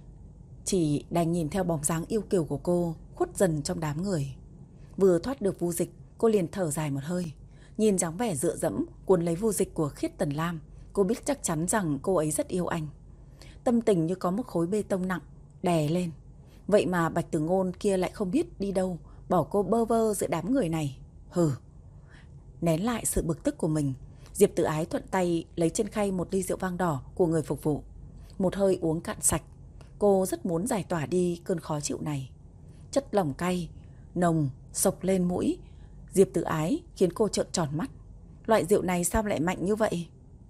Chỉ đành nhìn theo bóng dáng yêu kiều của cô khuất dần trong đám người. Vừa thoát được Vu Dịch, cô liền thở dài một hơi. Nhìn dáng vẻ dựa dẫm cuốn lấy Vu Dịch của Khiết Tần Lam, cô biết chắc chắn rằng cô ấy rất yêu anh. Tâm tình như có một khối bê tông nặng đè lên. Vậy mà Bạch Tử Ngôn kia lại không biết đi đâu, bỏ cô bơ vơ giữa đám người này. Hừ. Nén lại sự bực tức của mình, Diệp Tử Ái thuận tay lấy trên khay một ly rượu vang đỏ của người phục vụ. Một hơi uống cạn sạch. Cô rất muốn giải tỏa đi cơn khó chịu này. Chất lỏng cay, nồng, sộc lên mũi. Diệp Tử Ái khiến cô trợn tròn mắt. Loại rượu này sao lại mạnh như vậy?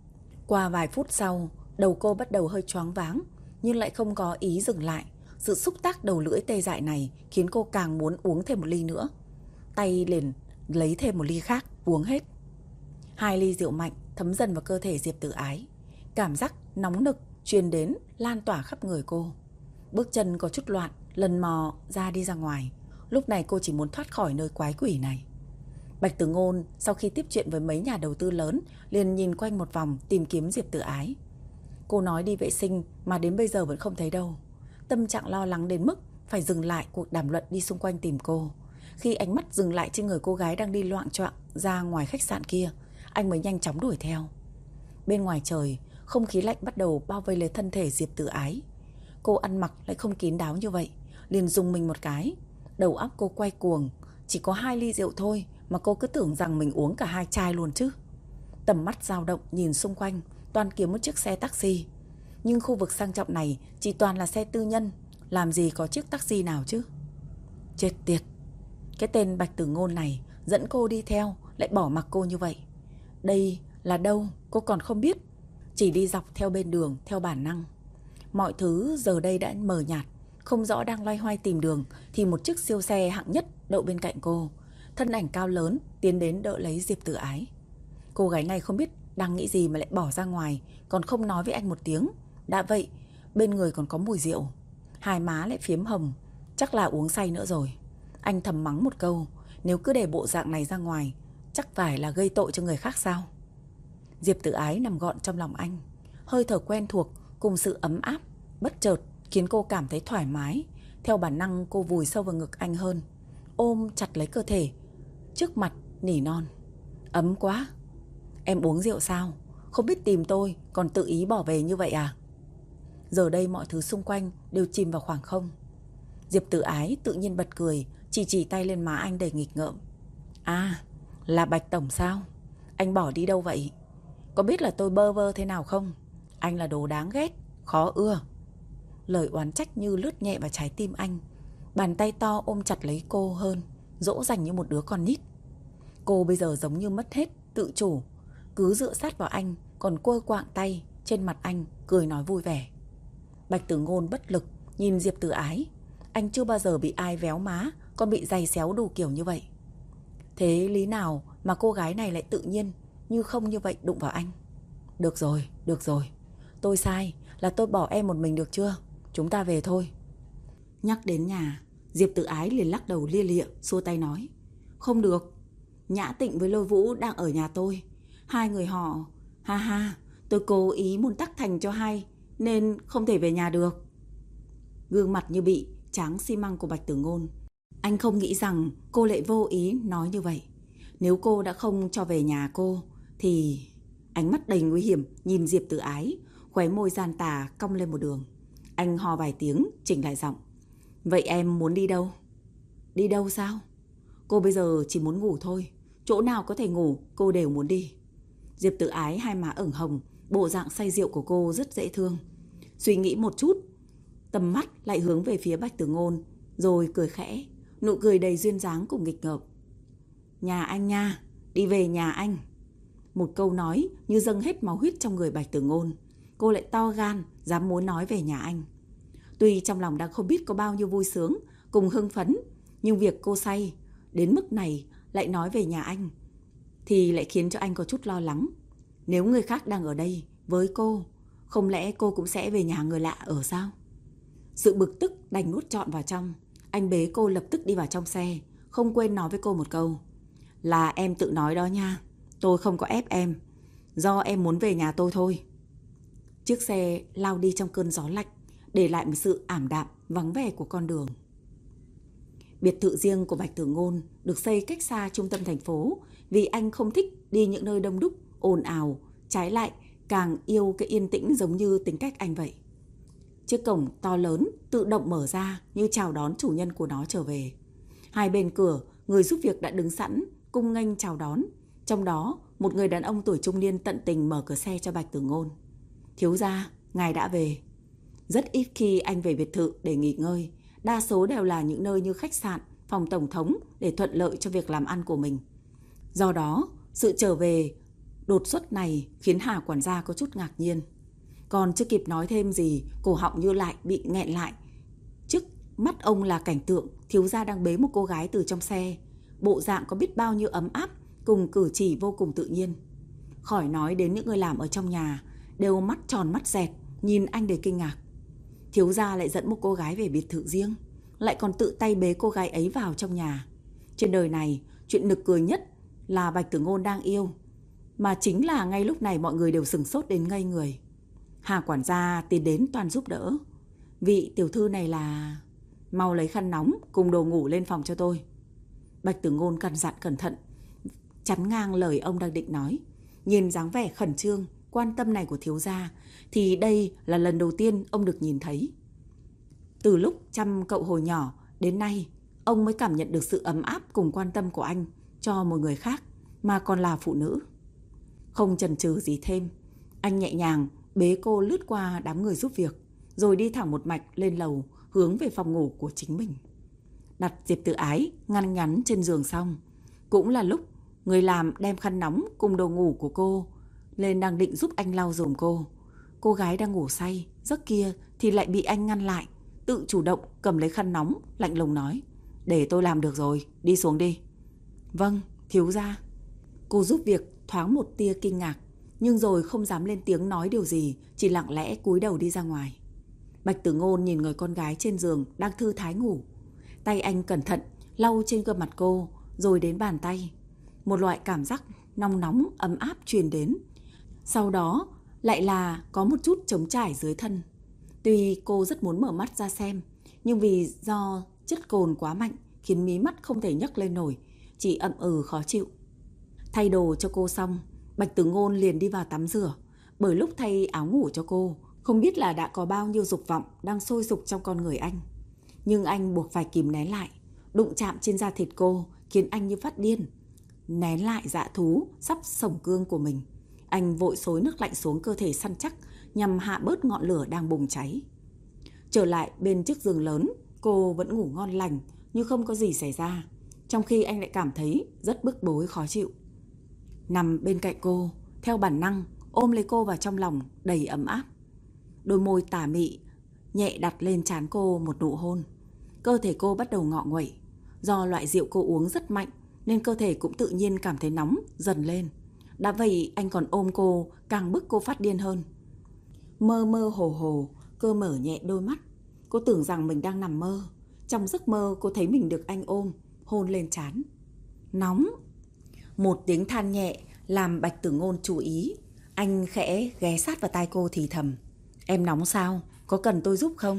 Qua vài phút sau, đầu cô bắt đầu hơi choáng váng, nhưng lại không có ý dừng lại. Sự xúc tác đầu lưỡi tê dại này khiến cô càng muốn uống thêm một ly nữa. Tay liền lấy thêm một ly khác, uống hết. Hai ly rượu mạnh thấm dần vào cơ thể Diệp Tử Ái. Cảm giác nóng nực truyền đến, lan tỏa khắp người cô. Bước chân có chút loạn, lần mò ra đi ra ngoài. Lúc này cô chỉ muốn thoát khỏi nơi quái quỷ này. Bạch Tử Ngôn sau khi tiếp chuyện với mấy nhà đầu tư lớn liền nhìn quanh một vòng tìm kiếm Diệp Tử Ái. Cô nói đi vệ sinh mà đến bây giờ vẫn không thấy đâu. Tâm trạng lo lắng đến mức phải dừng lại cuộc đàm luận đi xung quanh tìm cô. Khi ánh mắt dừng lại trên người cô gái đang đi loạng choạng ra ngoài khách sạn kia, anh mới nhanh chóng đuổi theo. Bên ngoài trời, không khí lạnh bắt đầu bao vây lấy thân thể Diệp Tử Ái. Cô ăn mặc lại không kín đáo như vậy, liền rùng mình một cái. Đầu óc cô quay cuồng. Chỉ có hai ly rượu thôi mà cô cứ tưởng rằng mình uống cả hai chai luôn chứ. Tầm mắt dao động nhìn xung quanh, toàn kiếm một chiếc xe taxi. Nhưng khu vực sang trọng này chỉ toàn là xe tư nhân, làm gì có chiếc taxi nào chứ. Chết tiệt. Cái tên Bạch Tử Ngôn này dẫn cô đi theo, lại bỏ mặc cô như vậy. Đây là đâu cô còn không biết. Chỉ đi dọc theo bên đường, theo bản năng. Mọi thứ giờ đây đã mờ nhạt. Không rõ đang loay hoay tìm đường thì một chiếc siêu xe hạng nhất đậu bên cạnh cô. Thân ảnh cao lớn tiến đến đỡ lấy Diệp Tử Ái. Cô gái này không biết đang nghĩ gì mà lại bỏ ra ngoài, còn không nói với anh một tiếng. Đã vậy, bên người còn có mùi rượu. Hai má lại phiếm hồng, chắc là uống say nữa rồi. Anh thầm mắng một câu, nếu cứ để bộ dạng này ra ngoài, chắc phải là gây tội cho người khác sao. Diệp Tử Ái nằm gọn trong lòng anh. Hơi thở quen thuộc cùng sự ấm áp bất chợt khiến cô cảm thấy thoải mái. Theo bản năng cô vùi sâu vào ngực anh hơn, ôm chặt lấy cơ thể trước mặt, nỉ non. Ấm quá. Em uống rượu sao? Không biết tìm tôi, còn tự ý bỏ về như vậy à? Giờ đây mọi thứ xung quanh đều chìm vào khoảng không. Diệp Tử Ái tự nhiên bật cười, chỉ chỉ tay lên má anh đầy nghịch ngợm. À, là Bạch Tổng sao? Anh bỏ đi đâu vậy? Có biết là tôi bơ vơ thế nào không? Anh là đồ đáng ghét, khó ưa. Lời oán trách như lướt nhẹ vào trái tim anh. Bàn tay to ôm chặt lấy cô hơn, dỗ dành như một đứa con nít. Cô bây giờ giống như mất hết tự chủ, cứ dựa sát vào anh, còn quơ quạng tay trên mặt anh, cười nói vui vẻ. Bạch Tử Ngôn bất lực nhìn Diệp Tử Ái. Anh chưa bao giờ bị ai véo má, còn bị giày xéo đủ kiểu như vậy. Thế lý nào mà cô gái này lại tự nhiên như không như vậy đụng vào anh? Được rồi, được rồi. Tôi sai, là tôi bỏ em một mình được chưa? Chúng ta về thôi. Nhắc đến nhà, Diệp Tử Ái liền lắc đầu lia lịa, xua tay nói. Không được. Nhã Tịnh với Lôi Vũ đang ở nhà tôi. Hai người họ Ha ha, tôi cố ý muốn tắc thành cho hay nên không thể về nhà được. Gương mặt như bị tráng xi măng của Bạch Tử Ngôn. Anh không nghĩ rằng cô lại vô ý nói như vậy. Nếu cô đã không cho về nhà cô thì... Ánh mắt đầy nguy hiểm nhìn Diệp Tử Ái, khóe môi gian tà cong lên một đường. Anh ho vài tiếng chỉnh lại giọng. Vậy em muốn đi đâu? Đi đâu sao? Cô bây giờ chỉ muốn ngủ thôi. Chỗ nào có thể ngủ cô đều muốn đi. Diệp Tử Ái hai má ửng hồng, bộ dạng say rượu của cô rất dễ thương. Suy nghĩ một chút, tầm mắt lại hướng về phía Bạch Tử Ngôn, rồi cười khẽ, nụ cười đầy duyên dáng cùng nghịch ngợm. Nhà anh nha, đi về nhà anh. Một câu nói như dâng hết máu huyết trong người Bạch Tử Ngôn. Cô lại to gan, dám muốn nói về nhà anh. Tuy trong lòng đang không biết có bao nhiêu vui sướng cùng hưng phấn, nhưng việc cô say đến mức này lại nói về nhà anh thì lại khiến cho anh có chút lo lắng. Nếu người khác đang ở đây với cô, không lẽ cô cũng sẽ về nhà người lạ ở sao? Sự bực tức đành nuốt trọn vào trong. Anh bế cô lập tức đi vào trong xe, không quên nói với cô một câu. Là em tự nói đó nha, tôi không có ép em, do em muốn về nhà tôi thôi. Chiếc xe lao đi trong cơn gió lạnh, để lại một sự ảm đạm, vắng vẻ của con đường. Biệt thự riêng của Bạch Tử Ngôn được xây cách xa trung tâm thành phố, vì anh không thích đi những nơi đông đúc, ồn ào, trái lại càng yêu cái yên tĩnh giống như tính cách anh vậy. Chiếc cổng to lớn tự động mở ra như chào đón chủ nhân của nó trở về. Hai bên cửa, người giúp việc đã đứng sẵn, cung nghênh chào đón. Trong đó, một người đàn ông tuổi trung niên tận tình mở cửa xe cho Bạch Tử Ngôn. Thiếu gia, ngài đã về. Rất ít khi anh về biệt thự để nghỉ ngơi, đa số đều là những nơi như khách sạn, phòng tổng thống để thuận lợi cho việc làm ăn của mình. Do đó, sự trở về đột xuất này khiến Hà quản gia có chút ngạc nhiên. Còn chưa kịp nói thêm gì, cổ họng như lại bị nghẹn lại. Trước mắt ông là cảnh tượng thiếu gia đang bế một cô gái từ trong xe, bộ dạng có biết bao nhiêu ấm áp cùng cử chỉ vô cùng tự nhiên. Khỏi nói đến những người làm ở trong nhà, đều mắt tròn mắt dẹt, nhìn anh đầy kinh ngạc. Thiếu gia lại dẫn một cô gái về biệt thự riêng, lại còn tự tay bế cô gái ấy vào trong nhà. Trên đời này, chuyện nực cười nhất là Bạch Tử Ngôn đang yêu, mà chính là ngay lúc này mọi người đều sửng sốt đến ngây người. Hà quản gia tiến đến toàn giúp đỡ. Vị tiểu thư này là... Mau lấy khăn nóng cùng đồ ngủ lên phòng cho tôi. Bạch Tử Ngôn căn dặn cẩn thận, chắn ngang lời ông đang định nói. Nhìn dáng vẻ khẩn trương, quan tâm này của thiếu gia, thì đây là lần đầu tiên ông được nhìn thấy. Từ lúc chăm cậu hồi nhỏ đến nay, ông mới cảm nhận được sự ấm áp cùng quan tâm của anh cho một người khác, mà còn là phụ nữ. Không chần chừ gì thêm, anh nhẹ nhàng bế cô lướt qua đám người giúp việc, rồi đi thẳng một mạch lên lầu, hướng về phòng ngủ của chính mình. Đặt Diệp Tử Ái ngăn ngắn trên giường xong, cũng là lúc người làm đem khăn nóng cùng đồ ngủ của cô lên, đang định giúp anh lau dùm cô. Cô gái đang ngủ say giấc kia thì lại bị anh ngăn lại, tự chủ động cầm lấy khăn nóng, lạnh lùng nói. Để tôi làm được rồi, đi xuống đi. Vâng, thiếu gia. Cô giúp việc thoáng một tia kinh ngạc, nhưng rồi không dám lên tiếng nói điều gì, chỉ lặng lẽ cúi đầu đi ra ngoài. Bạch Tử Ngôn nhìn người con gái trên giường đang thư thái ngủ. Tay anh cẩn thận lau trên gương mặt cô, rồi đến bàn tay. Một loại cảm giác nóng nóng ấm áp truyền đến. Sau đó lại là có một chút trống trải dưới thân. Tuy cô rất muốn mở mắt ra xem, nhưng vì do chất cồn quá mạnh khiến mí mắt không thể nhấc lên nổi, chỉ ậm ừ khó chịu. Thay đồ cho cô xong, Bạch Tử Ngôn liền đi vào tắm rửa. Bởi lúc thay áo ngủ cho cô, không biết là đã có bao nhiêu dục vọng đang sôi sục trong con người anh. Nhưng anh buộc phải kìm nén lại. Đụng chạm trên da thịt cô khiến anh như phát điên. Nén lại dạ thú sắp sổng cương của mình, anh vội xối nước lạnh xuống cơ thể săn chắc, nhằm hạ bớt ngọn lửa đang bùng cháy. Trở lại bên chiếc giường lớn, cô vẫn ngủ ngon lành như không có gì xảy ra, trong khi anh lại cảm thấy rất bức bối khó chịu. Nằm bên cạnh cô, theo bản năng ôm lấy cô vào trong lòng đầy ấm áp. Đôi môi tà mị nhẹ đặt lên trán cô một nụ hôn. Cơ thể cô bắt đầu ngọ nguậy. Do loại rượu cô uống rất mạnh nên cơ thể cũng tự nhiên cảm thấy nóng dần lên. Đã vậy anh còn ôm cô, càng bức cô phát điên hơn. Mơ mơ hồ hồ, cô mở nhẹ đôi mắt. Cô tưởng rằng mình đang nằm mơ. Trong giấc mơ cô thấy mình được anh ôm, hôn lên trán. Nóng. Một tiếng than nhẹ làm Bạch Tử Ngôn chú ý. Anh khẽ ghé sát vào tai cô thì thầm. Em nóng sao? Có cần tôi giúp không?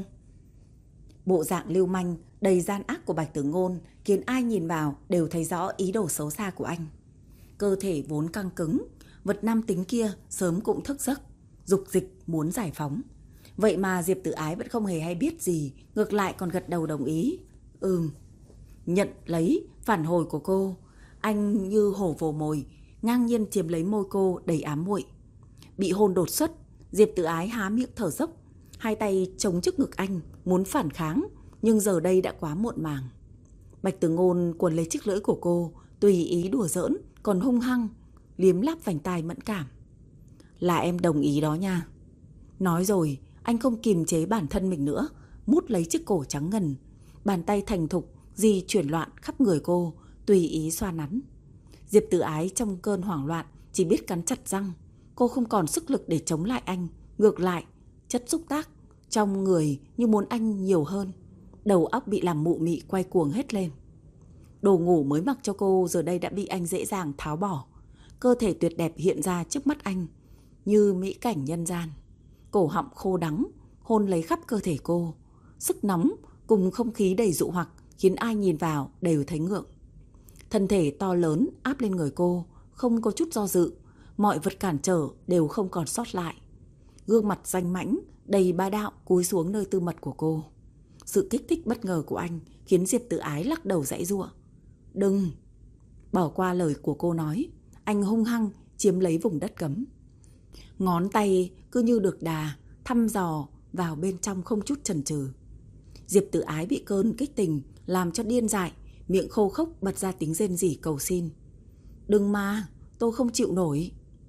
Bộ dạng lưu manh, đầy gian ác của Bạch Tử Ngôn khiến ai nhìn vào đều thấy rõ ý đồ xấu xa của anh. Cơ thể vốn căng cứng, vật nam tính kia sớm cũng thức giấc, dục dịch muốn giải phóng. Vậy mà Diệp Tử Ái vẫn không hề hay biết gì, ngược lại còn gật đầu đồng ý. Ừm. Nhận lấy phản hồi của cô, anh như hổ vồ mồi, ngang nhiên chiếm lấy môi cô đầy ám muội. Bị hôn đột xuất, Diệp Tử Ái há miệng thở dốc, hai tay chống trước ngực anh, muốn phản kháng, nhưng giờ đây đã quá muộn màng. Bạch Tử Ngôn quấn lấy chiếc lưỡi của cô, tùy ý đùa giỡn, còn hung hăng, liếm láp vành tai mẫn cảm. Là em đồng ý đó nha. Nói rồi, anh không kiềm chế bản thân mình nữa, mút lấy chiếc cổ trắng ngần, bàn tay thành thục di chuyển loạn khắp người cô, tùy ý xoa nắn. Diệp Tử Ái trong cơn hoảng loạn chỉ biết cắn chặt răng. Cô không còn sức lực để chống lại anh, ngược lại, chất xúc tác trong người như muốn anh nhiều hơn. Đầu óc bị làm mụ mị quay cuồng hết lên. Đồ ngủ mới mặc cho cô giờ đây đã bị anh dễ dàng tháo bỏ. Cơ thể tuyệt đẹp hiện ra trước mắt anh như mỹ cảnh nhân gian. Cổ họng khô đắng hôn lấy khắp cơ thể cô. Sức nóng cùng không khí đầy dụ hoặc khiến ai nhìn vào đều thấy ngượng. Thân thể to lớn áp lên người cô, không có chút do dự, mọi vật cản trở đều không còn sót lại. Gương mặt danh mãnh đầy bá đạo cúi xuống nơi tư mật của cô. Sự kích thích bất ngờ của anh khiến Diệp Tử Ái lắc đầu giãy giụa. Đừng! Bỏ qua lời của cô nói, anh hung hăng chiếm lấy vùng đất cấm. Ngón tay cứ như được đà, thăm dò vào bên trong không chút chần chừ. Diệp Tử Ái bị cơn kích tình làm cho điên dại, miệng khô khốc bật ra tiếng rên rỉ cầu xin. Đừng mà, tôi không chịu nổi.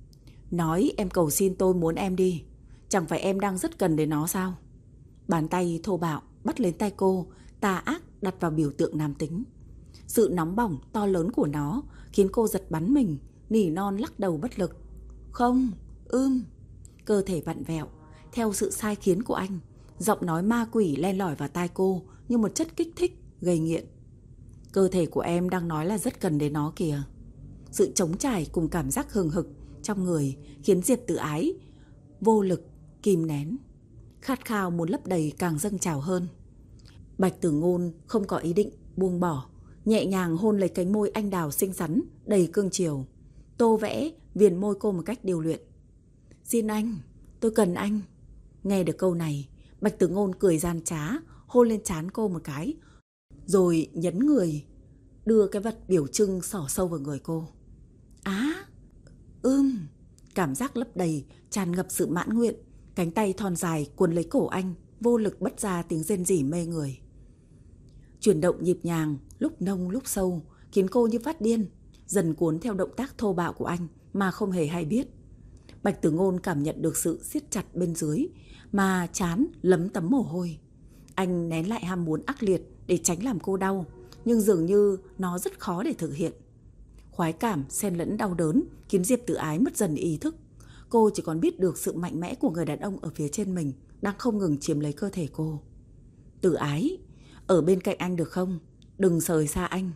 Nói em cầu xin tôi muốn em đi, chẳng phải em đang rất cần đến nó sao? Bàn tay thô bạo bắt lấy tay cô, tà ác đặt vào biểu tượng nam tính. Sự nóng bỏng to lớn của nó khiến cô giật bắn mình, nỉ non lắc đầu bất lực. Không, ưm. Cơ thể vặn vẹo theo sự sai khiến của anh, giọng nói ma quỷ len lỏi vào tai cô như một chất kích thích gây nghiện. Cơ thể của em đang nói là rất cần đến nó kìa. Sự trống trải cùng cảm giác hừng hực trong người khiến Diệp Tử Ái vô lực kìm nén. Khát khao muốn lấp đầy càng dâng trào hơn. Bạch Tử Ngôn không có ý định buông bỏ, nhẹ nhàng hôn lấy cánh môi anh đào xinh xắn đầy cương chiều, tô vẽ viền môi cô một cách điều luyện. Xin anh, tôi cần anh. Nghe được câu này, Bạch Tử Ngôn cười gian trá, hôn lên trán cô một cái, rồi nhấn người, đưa cái vật biểu trưng xỏ sâu vào người cô. Á, ưm, cảm giác lấp đầy, tràn ngập sự mãn nguyện. Cánh tay thon dài cuốn lấy cổ anh, vô lực bật ra tiếng rên rỉ mê người. Chuyển động nhịp nhàng, lúc nông lúc sâu, khiến cô như phát điên, dần cuốn theo động tác thô bạo của anh mà không hề hay biết. Bạch Tử Ngôn cảm nhận được sự siết chặt bên dưới, mà trán lấm tấm mồ hôi. Anh nén lại ham muốn ác liệt để tránh làm cô đau, nhưng dường như nó rất khó để thực hiện. Khoái cảm xen lẫn đau đớn khiến Diệp Tử Ái mất dần ý thức. Cô chỉ còn biết được sự mạnh mẽ của người đàn ông ở phía trên mình đang không ngừng chiếm lấy cơ thể cô. Tử Ái, ở bên cạnh anh được không? Đừng rời xa anh.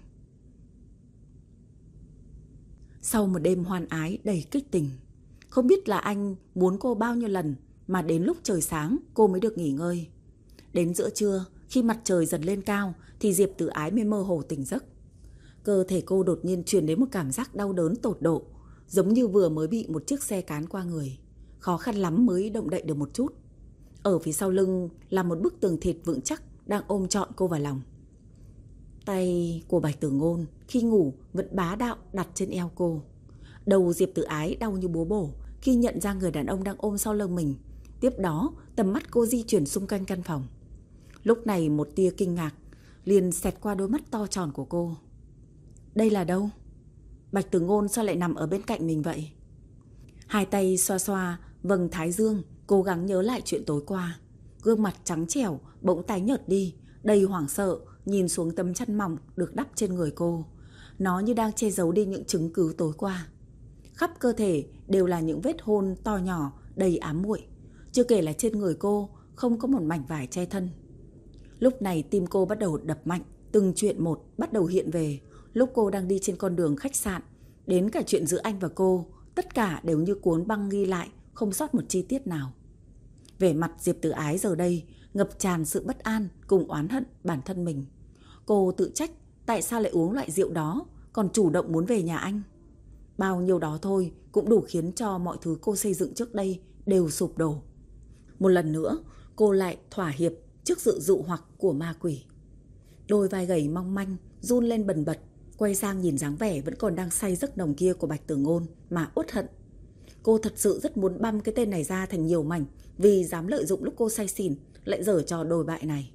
Sau một đêm hoan ái đầy kích tình, không biết là anh muốn cô bao nhiêu lần mà đến lúc trời sáng cô mới được nghỉ ngơi. Đến giữa trưa, khi mặt trời dần lên cao thì Diệp Tử Ái mới mơ hồ tỉnh giấc. Cơ thể cô đột nhiên truyền đến một cảm giác đau đớn tột độ, giống như vừa mới bị một chiếc xe cán qua người. Khó khăn lắm mới động đậy được một chút. Ở phía sau lưng là một bức tường thịt vững chắc đang ôm trọn cô vào lòng. Tay của Bạch Tử Ngôn khi ngủ vẫn bá đạo đặt trên eo cô. Đầu Diệp Tử Ái đau như búa bổ khi nhận ra người đàn ông đang ôm sau lưng mình. Tiếp đó tầm mắt cô di chuyển xung quanh căn phòng. Lúc này một tia kinh ngạc liền xẹt qua đôi mắt to tròn của cô. Đây là đâu? Bạch Tử Ngôn sao lại nằm ở bên cạnh mình vậy? Hai tay xoa xoa vầng thái dương, cố gắng nhớ lại chuyện tối qua. Gương mặt trắng trẻo bỗng tái nhợt đi, đầy hoảng sợ nhìn xuống tấm chăn mỏng được đắp trên người cô. Nó như đang che giấu đi những chứng cứ tối qua. Khắp cơ thể đều là những vết hôn to nhỏ đầy ám muội. Chưa kể là trên người cô không có một mảnh vải che thân. Lúc này tim cô bắt đầu đập mạnh, từng chuyện một bắt đầu hiện về. Lúc cô đang đi trên con đường khách sạn, đến cả chuyện giữa anh và cô, Tất cả đều như cuốn băng ghi lại, không sót một chi tiết nào. Vẻ mặt Diệp Tử Ái giờ đây ngập tràn sự bất an cùng oán hận bản thân mình. Cô tự trách tại sao lại uống loại rượu đó, còn chủ động muốn về nhà anh. Bao nhiêu đó thôi cũng đủ khiến cho mọi thứ cô xây dựng trước đây đều sụp đổ. Một lần nữa, cô lại thỏa hiệp trước sự dụ hoặc của ma quỷ. Đôi vai gầy mong manh run lên bần bật, quay sang nhìn dáng vẻ vẫn còn đang say giấc nồng kia của Bạch Tử Ngôn mà uất hận. Cô thật sự rất muốn băm cái tên này ra thành nhiều mảnh vì dám lợi dụng lúc cô say xỉn lại giở trò đồi bại này.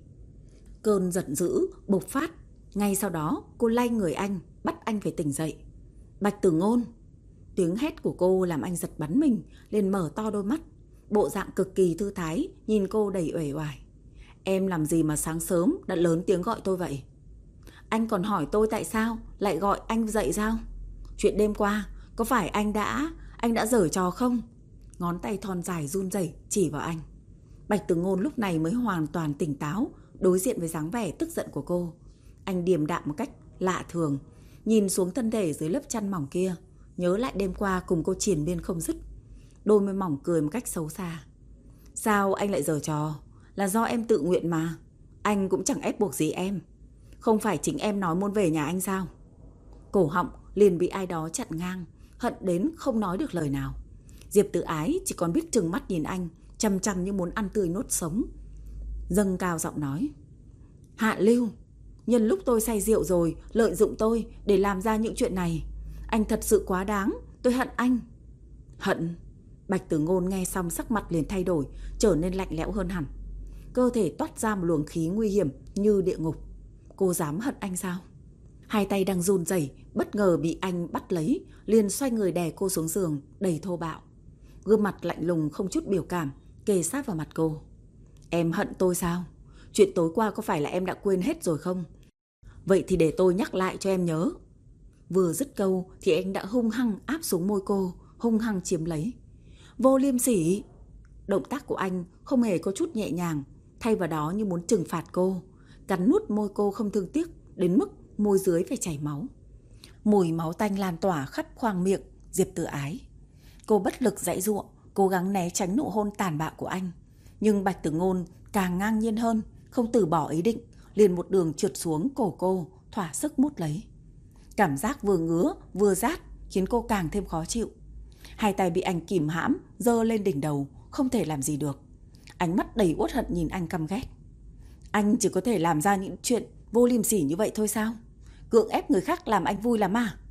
Cơn giận dữ bộc phát, ngay sau đó cô lay người anh, bắt anh phải tỉnh dậy. Bạch Tử Ngôn! Tiếng hét của cô làm anh giật bắn mình, liền mở to đôi mắt, bộ dạng cực kỳ thư thái, nhìn cô đầy uể oải. Em làm gì mà sáng sớm đã lớn tiếng gọi tôi vậy? Anh còn hỏi tôi tại sao lại gọi anh dậy sao? Chuyện đêm qua, có phải anh đã... anh đã giở trò không? Ngón tay thon dài run rẩy chỉ vào anh. Bạch Tử Ngôn lúc này mới hoàn toàn tỉnh táo, đối diện với dáng vẻ tức giận của cô. Anh điềm đạm một cách lạ thường, nhìn xuống thân thể dưới lớp chăn mỏng kia, nhớ lại đêm qua cùng cô triền miên không dứt. Đôi môi mỏng cười một cách xấu xa. Sao anh lại giở trò? Là do em tự nguyện mà. Anh cũng chẳng ép buộc gì em. Không phải chính em nói muốn về nhà anh sao? Cổ họng liền bị ai đó chặn ngang, hận đến không nói được lời nào. Diệp Tử Ái chỉ còn biết trừng mắt nhìn anh, chằm chằm như muốn ăn tươi nuốt sống. Dâng cao giọng nói: Hạ Lưu, nhân lúc tôi say rượu rồi lợi dụng tôi để làm ra những chuyện này. Anh thật sự quá đáng, tôi hận anh. Hận? Bạch Tử Ngôn nghe xong sắc mặt liền thay đổi, trở nên lạnh lẽo hơn hẳn. Cơ thể toát ra một luồng khí nguy hiểm như địa ngục. Cô dám hận anh sao? Hai tay đang run rẩy, bất ngờ bị anh bắt lấy, liền xoay người đè cô xuống giường, đầy thô bạo. Gương mặt lạnh lùng không chút biểu cảm, kề sát vào mặt cô. Em hận tôi sao? Chuyện tối qua có phải là em đã quên hết rồi không? Vậy thì để tôi nhắc lại cho em nhớ. Vừa dứt câu thì anh đã hung hăng áp xuống môi cô, hung hăng chiếm lấy. Vô liêm sỉ! Động tác của anh không hề có chút nhẹ nhàng, thay vào đó như muốn trừng phạt cô, cắn nuốt môi cô không thương tiếc, đến mức môi dưới phải chảy máu. Mùi máu tanh lan tỏa khắp khoang miệng Diệp Tử Ái. Cô bất lực giãy giụa, cố gắng né tránh nụ hôn tàn bạo của anh. Nhưng Bạch Tử Ngôn càng ngang nhiên hơn, không từ bỏ ý định, liền một đường trượt xuống cổ cô, thỏa sức mút lấy. Cảm giác vừa ngứa vừa rát khiến cô càng thêm khó chịu. Hai tay bị anh kìm hãm, giơ lên đỉnh đầu, không thể làm gì được. Ánh mắt đầy uất hận nhìn anh căm ghét. Anh chỉ có thể làm ra những chuyện vô liêm sỉ như vậy thôi sao? Cưỡng ép người khác làm anh vui lắm à?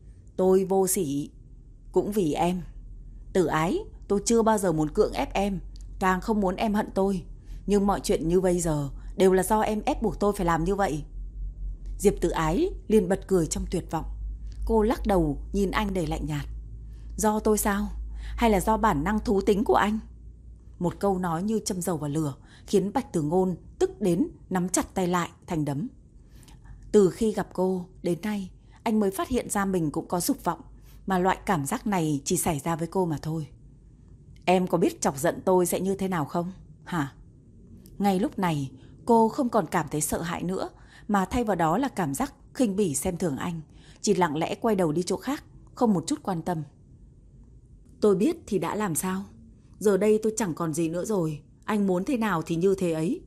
Tôi vô sỉ cũng vì em. Tử Ái, tôi chưa bao giờ muốn cưỡng ép em, càng không muốn em hận tôi. Nhưng mọi chuyện như bây giờ đều là do em ép buộc tôi phải làm như vậy. Diệp Tử Ái liền bật cười trong tuyệt vọng. Cô lắc đầu nhìn anh đầy lạnh nhạt. Do tôi sao? Hay là do bản năng thú tính của anh? Một câu nói như châm dầu vào lửa, khiến Bạch Tử Ngôn tức đến nắm chặt tay lại thành đấm. Từ khi gặp cô đến nay, anh mới phát hiện ra mình cũng có dục vọng, mà loại cảm giác này chỉ xảy ra với cô mà thôi. Em có biết chọc giận tôi sẽ như thế nào không? Hả? Ngay lúc này, cô không còn cảm thấy sợ hãi nữa, mà thay vào đó là cảm giác khinh bỉ xem thường anh, chỉ lặng lẽ quay đầu đi chỗ khác, không một chút quan tâm. Tôi biết thì đã làm sao? Giờ đây tôi chẳng còn gì nữa rồi, anh muốn thế nào thì như thế ấy.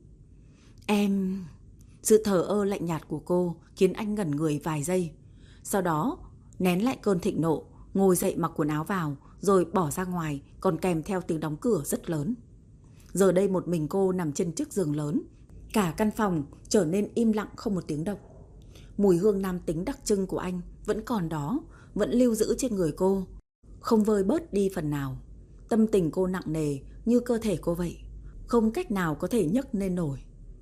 Em... Sự thờ ơ lạnh nhạt của cô khiến anh ngẩn người vài giây. Sau đó nén lại cơn thịnh nộ, ngồi dậy mặc quần áo vào, rồi bỏ ra ngoài, còn kèm theo tiếng đóng cửa rất lớn. Giờ đây một mình cô nằm trên chiếc giường lớn, cả căn phòng trở nên im lặng không một tiếng động. Mùi hương nam tính đặc trưng của anh vẫn còn đó, vẫn lưu giữ trên người cô, không vơi bớt đi phần nào. Tâm tình cô nặng nề như cơ thể cô vậy, không cách nào có thể nhấc lên nổi.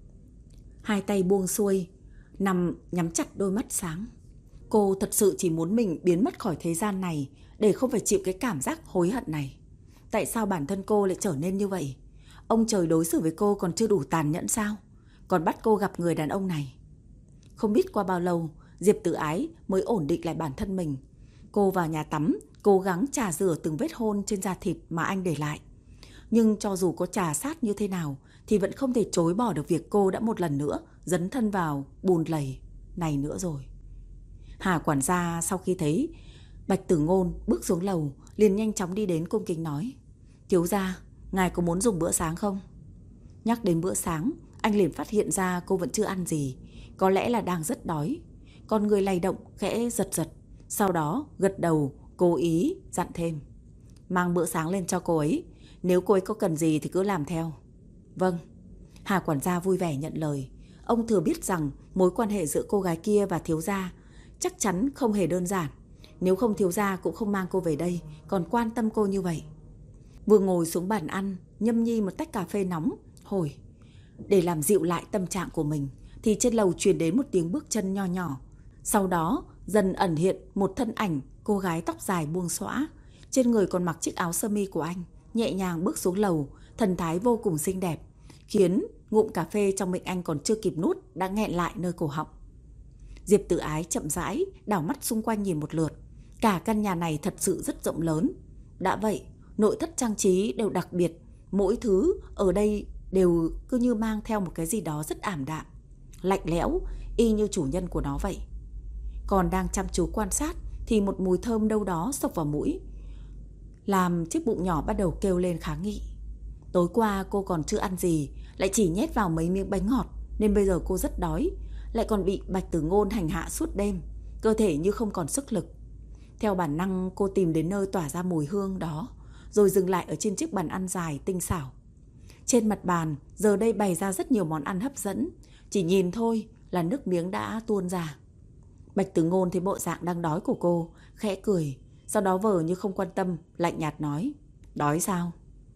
Hai tay buông xuôi, nằm nhắm chặt đôi mắt sáng. Cô thật sự chỉ muốn mình biến mất khỏi thế gian này để không phải chịu cái cảm giác hối hận này. Tại sao bản thân cô lại trở nên như vậy? Ông trời đối xử với cô còn chưa đủ tàn nhẫn sao? Còn bắt cô gặp người đàn ông này. Không biết qua bao lâu, Diệp Tử Ái mới ổn định lại bản thân mình. Cô vào nhà tắm, cố gắng chà rửa từng vết hôn trên da thịt mà anh để lại. Nhưng cho dù có chà sát như thế nào thì vẫn không thể chối bỏ được việc cô đã một lần nữa dấn thân vào bùn lầy này nữa rồi. Hà quản gia sau khi thấy Bạch Tử Ngôn bước xuống lầu, liền nhanh chóng đi đến cung kính nói: Thiếu gia, ngài có muốn dùng bữa sáng không? Nhắc đến bữa sáng, anh liền phát hiện ra cô vẫn chưa ăn gì, có lẽ là đang rất đói. Con người lay động khẽ giật giật, sau đó gật đầu, cố ý dặn thêm: Mang bữa sáng lên cho cô ấy, nếu cô ấy có cần gì thì cứ làm theo. Vâng. Hà quản gia vui vẻ nhận lời. Ông thừa biết rằng mối quan hệ giữa cô gái kia và thiếu gia chắc chắn không hề đơn giản. Nếu không thiếu gia cũng không mang cô về đây, còn quan tâm cô như vậy. Vừa ngồi xuống bàn ăn, nhâm nhi một tách cà phê nóng hổi. Để làm dịu lại tâm trạng của mình, thì trên lầu truyền đến một tiếng bước chân nho nhỏ. Sau đó dần ẩn hiện một thân ảnh cô gái tóc dài buông xõa, trên người còn mặc chiếc áo sơ mi của anh, nhẹ nhàng bước xuống lầu, thần thái vô cùng xinh đẹp, khiến ngụm cà phê trong miệng anh còn chưa kịp nuốt đã nghẹn lại nơi cổ họng. Diệp Tử Ái chậm rãi đảo mắt xung quanh nhìn một lượt. Cả căn nhà này thật sự rất rộng lớn. Đã vậy, nội thất trang trí đều đặc biệt, mỗi thứ ở đây đều cứ như mang theo một cái gì đó rất ảm đạm, lạnh lẽo, y như chủ nhân của nó vậy. Còn đang chăm chú quan sát thì một mùi thơm đâu đó xộc vào mũi, làm chiếc bụng nhỏ bắt đầu kêu lên kháng nghị. Tối qua cô còn chưa ăn gì, lại chỉ nhét vào mấy miếng bánh ngọt, nên bây giờ cô rất đói, lại còn bị Bạch Tử Ngôn hành hạ suốt đêm, cơ thể như không còn sức lực. Theo bản năng cô tìm đến nơi tỏa ra mùi hương đó, rồi dừng lại ở trên chiếc bàn ăn dài tinh xảo. Trên mặt bàn giờ đây bày ra rất nhiều món ăn hấp dẫn, chỉ nhìn thôi là nước miếng đã tuôn ra. Bạch Tử Ngôn thấy bộ dạng đang đói của cô, khẽ cười, sau đó vờ như không quan tâm, lạnh nhạt nói: Đói sao?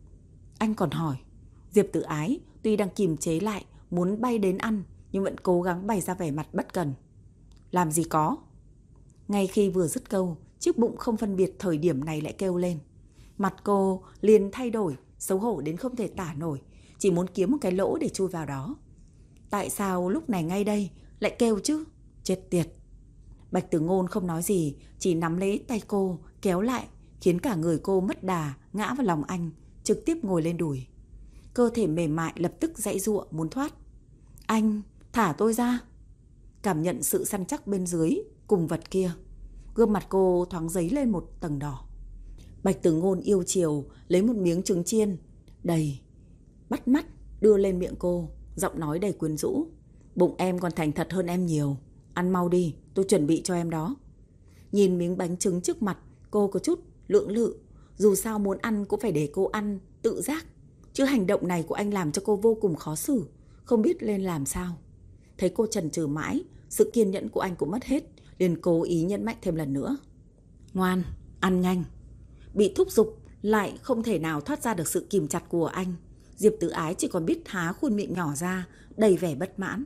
Anh còn hỏi. Diệp Tử Ái tuy đang kiềm chế lại muốn bay đến ăn, nhưng vẫn cố gắng bày ra vẻ mặt bất cần. Làm gì có. Ngay khi vừa dứt câu, chiếc bụng không phân biệt thời điểm này lại kêu lên. Mặt cô liền thay đổi, xấu hổ đến không thể tả nổi, chỉ muốn kiếm một cái lỗ để chui vào đó. Tại sao lúc này ngay đây lại kêu chứ? Chết tiệt. Bạch Tử Ngôn không nói gì, chỉ nắm lấy tay cô kéo lại, khiến cả người cô mất đà ngã vào lòng anh, trực tiếp ngồi lên đùi. Cơ thể mềm mại lập tức giãy giụa muốn thoát. Anh, thả tôi ra. Cảm nhận sự săn chắc bên dưới cùng vật kia, gương mặt cô thoáng dấy lên một tầng đỏ. Bạch Tử Ngôn yêu chiều lấy một miếng trứng chiên đầy, bắt mắt đưa lên miệng cô, giọng nói đầy quyến rũ. Bụng em còn thành thật hơn em nhiều, ăn mau đi, tôi chuẩn bị cho em đó. Nhìn miếng bánh trứng trước mặt, cô có chút lưỡng lự. Dù sao muốn ăn cũng phải để cô ăn tự giác, chứ hành động này của anh làm cho cô vô cùng khó xử, không biết lên làm sao. Thấy cô chần chừ mãi, sự kiên nhẫn của anh cũng mất hết, liền cố ý nhấn mạnh thêm lần nữa. Ngoan, ăn nhanh. Bị thúc giục lại không thể nào thoát ra được sự kìm chặt của anh, Diệp Tử Ái chỉ còn biết há khuôn miệng nhỏ ra, đầy vẻ bất mãn.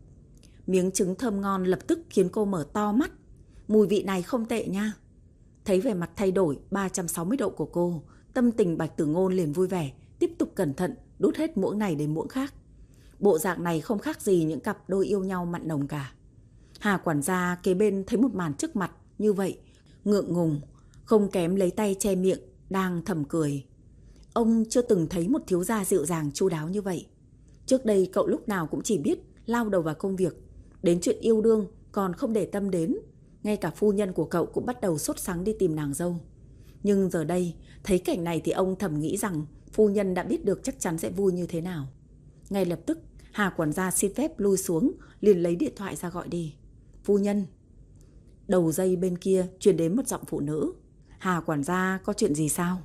Miếng trứng thơm ngon lập tức khiến cô mở to mắt. Mùi vị này không tệ nha. Thấy vẻ mặt thay đổi ba trăm sáu mươi độ của cô, tâm tình Bạch Tử Ngôn liền vui vẻ, tiếp tục cẩn thận đút hết muỗng này đến muỗng khác. Bộ dạng này không khác gì những cặp đôi yêu nhau mặn nồng cả. Hà quản gia kế bên thấy một màn trước mặt như vậy, ngượng ngùng, không kém lấy tay che miệng, đang thầm cười. Ông chưa từng thấy một thiếu gia dịu dàng chu đáo như vậy. Trước đây cậu lúc nào cũng chỉ biết lao đầu vào công việc, đến chuyện yêu đương còn không để tâm đến. Ngay cả phu nhân của cậu cũng bắt đầu sốt sắng đi tìm nàng dâu. Nhưng giờ đây, thấy cảnh này thì ông thầm nghĩ rằng phu nhân đã biết được chắc chắn sẽ vui như thế nào. Ngay lập tức, Hà quản gia xin phép lui xuống, liền lấy điện thoại ra gọi đi. Phu nhân. Đầu dây bên kia truyền đến một giọng phụ nữ. Hà quản gia, có chuyện gì sao?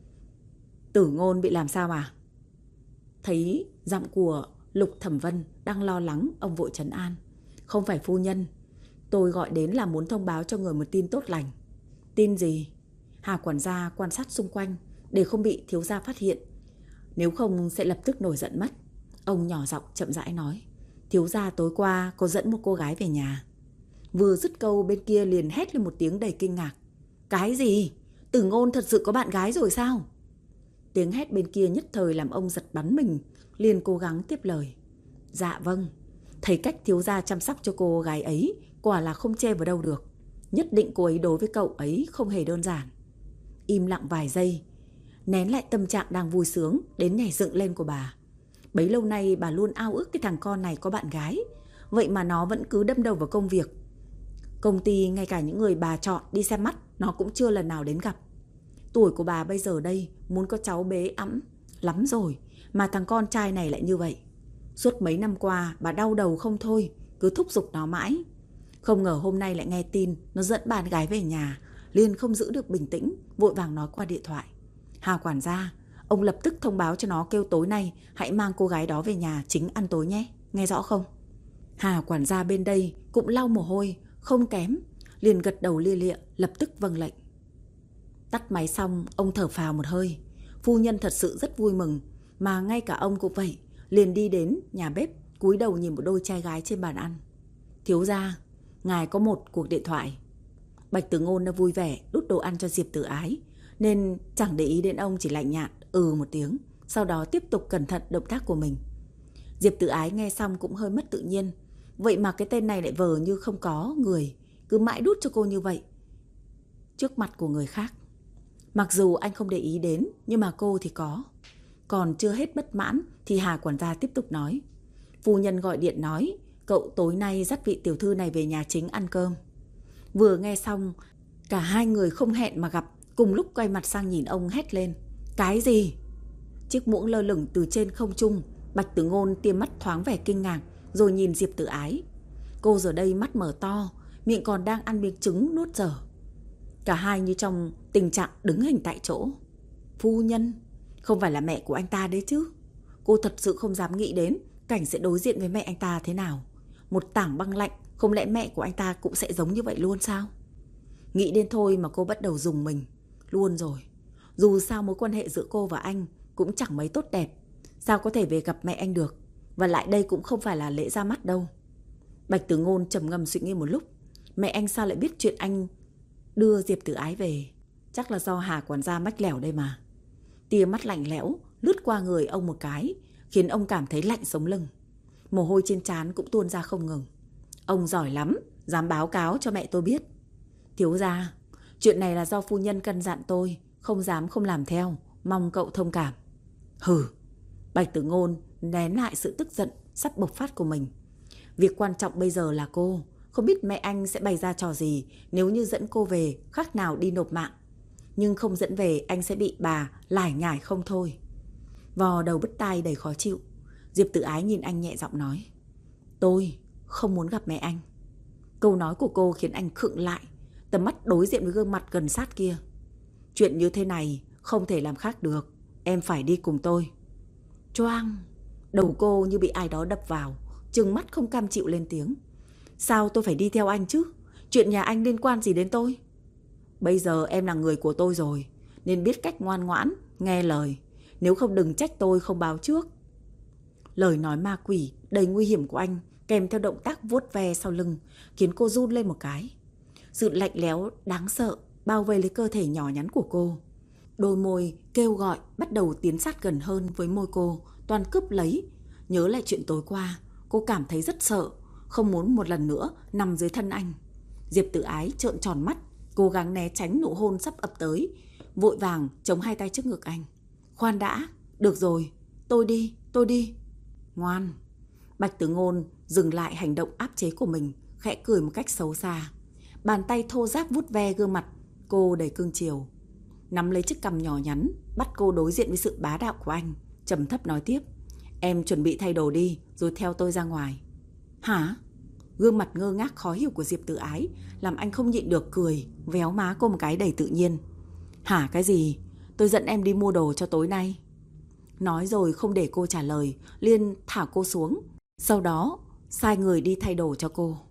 Tử Ngôn bị làm sao à? Thấy giọng của Lục Thẩm Vân đang lo lắng, ông vội trấn an. Không phải phu nhân, tôi gọi đến là muốn thông báo cho người một tin tốt lành. Tin gì? Hà quản gia quan sát xung quanh để không bị thiếu gia phát hiện, nếu không sẽ lập tức nổi giận mất. Ông nhỏ giọng chậm rãi nói. Thiếu gia tối qua có dẫn một cô gái về nhà. Vừa dứt câu bên kia liền hét lên một tiếng đầy kinh ngạc. Cái gì? Tử Ngôn thật sự có bạn gái rồi sao? Tiếng hét bên kia nhất thời làm ông giật bắn mình, liền cố gắng tiếp lời. Dạ vâng, thấy cách thiếu gia chăm sóc cho cô gái ấy quả là không chê vào đâu được. Nhất định cô ấy đối với cậu ấy không hề đơn giản. Im lặng vài giây, nén lại tâm trạng đang vui sướng đến nhảy dựng lên của bà. Bấy lâu nay bà luôn ao ước cái thằng con này có bạn gái, vậy mà nó vẫn cứ đâm đầu vào công việc. Công ty ngay cả những người bà chọn đi xem mắt nó cũng chưa lần nào đến gặp. Tuổi của bà bây giờ đây muốn có cháu bế ẵm lắm rồi, mà thằng con trai này lại như vậy. Suốt mấy năm qua bà đau đầu không thôi, cứ thúc giục nó mãi. Không ngờ hôm nay lại nghe tin nó dẫn bạn gái về nhà, liền không giữ được bình tĩnh, vội vàng nói qua điện thoại: Hà quản gia, ông lập tức thông báo cho nó kêu tối nay hãy mang cô gái đó về nhà chính ăn tối nhé, nghe rõ không? Hà quản gia bên đây cũng lau mồ hôi không kém, liền gật đầu lia lịa, lập tức vâng lệnh. Tắt máy xong, ông thở phào một hơi. Phu nhân thật sự rất vui mừng, mà ngay cả ông cũng vậy, liền đi đến nhà bếp, cúi đầu nhìn một đôi trai gái trên bàn ăn. Thiếu gia, ngài có một cuộc điện thoại. Bạch Tử Ngôn đã vui vẻ đút đồ ăn cho Diệp Tử Ái, nên chẳng để ý đến ông, chỉ lạnh nhạt ừ một tiếng, sau đó tiếp tục cẩn thận động tác của mình. Diệp Tử Ái nghe xong cũng hơi mất tự nhiên. Vậy mà cái tên này lại vờ như không có người, cứ mãi đút cho cô như vậy trước mặt của người khác. Mặc dù anh không để ý đến, nhưng mà cô thì có. Còn chưa hết bất mãn thì Hà quản gia tiếp tục nói: Phu nhân gọi điện nói cậu tối nay dắt vị tiểu thư này về nhà chính ăn cơm. Vừa nghe xong, cả hai người không hẹn mà gặp, cùng lúc quay mặt sang nhìn ông hét lên: Cái gì? Chiếc muỗng lơ lửng từ trên không trung. Bạch Tử Ngôn tia mắt thoáng vẻ kinh ngạc, rồi nhìn Diệp Tử Ái. Cô giờ đây mắt mở to, miệng còn đang ăn miếng trứng nuốt dở. Cả hai như trong tình trạng đứng hình tại chỗ. Phu nhân, không phải là mẹ của anh ta đấy chứ? Cô thật sự không dám nghĩ đến cảnh sẽ đối diện với mẹ anh ta thế nào. Một tảng băng lạnh, không lẽ mẹ của anh ta cũng sẽ giống như vậy luôn sao? Nghĩ đến thôi mà cô bắt đầu rùng mình. Luôn rồi, dù sao mối quan hệ giữa cô và anh cũng chẳng mấy tốt đẹp, sao có thể về gặp mẹ anh được? Và lại đây cũng không phải là lễ ra mắt đâu. Bạch Tử Ngôn trầm ngâm suy nghĩ một lúc. Mẹ anh sao lại biết chuyện anh đưa Diệp Tử Ái về? Chắc là do Hà quản gia mách lẻo đây mà. Tia mắt lạnh lẽo lướt qua người ông một cái, khiến ông cảm thấy lạnh sống lưng. Mồ hôi trên trán cũng tuôn ra không ngừng. Ông giỏi lắm, dám báo cáo cho mẹ tôi biết. Thiếu gia, chuyện này là do phu nhân căn dặn tôi, không dám không làm theo, mong cậu thông cảm. Hừ. Bạch Tử Ngôn nén lại sự tức giận sắp bộc phát của mình. Việc quan trọng bây giờ là cô. Không biết mẹ anh sẽ bày ra trò gì nếu như dẫn cô về, khác nào đi nộp mạng. Nhưng không dẫn về, anh sẽ bị bà lải nhải không thôi. Vò đầu bứt tai đầy khó chịu, Diệp Tử Ái nhìn anh nhẹ giọng nói: Tôi không muốn gặp mẹ anh. Câu nói của cô khiến anh khựng lại, tầm mắt đối diện với gương mặt gần sát kia. Chuyện như thế này không thể làm khác được, em phải đi cùng tôi. Choang, đầu cô như bị ai đó đập vào, trừng mắt không cam chịu lên tiếng: Sao tôi phải đi theo anh chứ? Chuyện nhà anh liên quan gì đến tôi? Bây giờ em là người của tôi rồi, nên biết cách ngoan ngoãn, nghe lời. Nếu không đừng trách tôi không báo trước. Lời nói ma quỷ đầy nguy hiểm của anh kèm theo động tác vuốt ve sau lưng khiến cô run lên một cái. Sự lạnh lẽo đáng sợ bao vây lấy cơ thể nhỏ nhắn của cô. Đôi môi kêu gọi bắt đầu tiến sát gần hơn với môi cô, toàn cướp lấy. Nhớ lại chuyện tối qua, cô cảm thấy rất sợ, không muốn một lần nữa nằm dưới thân anh. Diệp Tử Ái trợn tròn mắt, cố gắng né tránh nụ hôn sắp ập tới, vội vàng chống hai tay trước ngực anh. Khoan đã, được rồi, tôi đi, tôi đi. Ngoan. Bạch Tử Ngôn dừng lại hành động áp chế của mình, khẽ cười một cách xấu xa. Bàn tay thô ráp vuốt ve gương mặt cô đầy cương chiều, nắm lấy chiếc cằm nhỏ nhắn, bắt cô đối diện với sự bá đạo của anh, trầm thấp nói tiếp: Em chuẩn bị thay đồ đi, rồi theo tôi ra ngoài. Hả? Gương mặt ngơ ngác khó hiểu của Diệp Tử Ái làm anh không nhịn được cười, véo má cô một cái đầy tự nhiên. Hả cái gì? Tôi dẫn em đi mua đồ cho tối nay. Nói rồi không để cô trả lời, liền thả cô xuống, sau đó sai người đi thay đồ cho cô.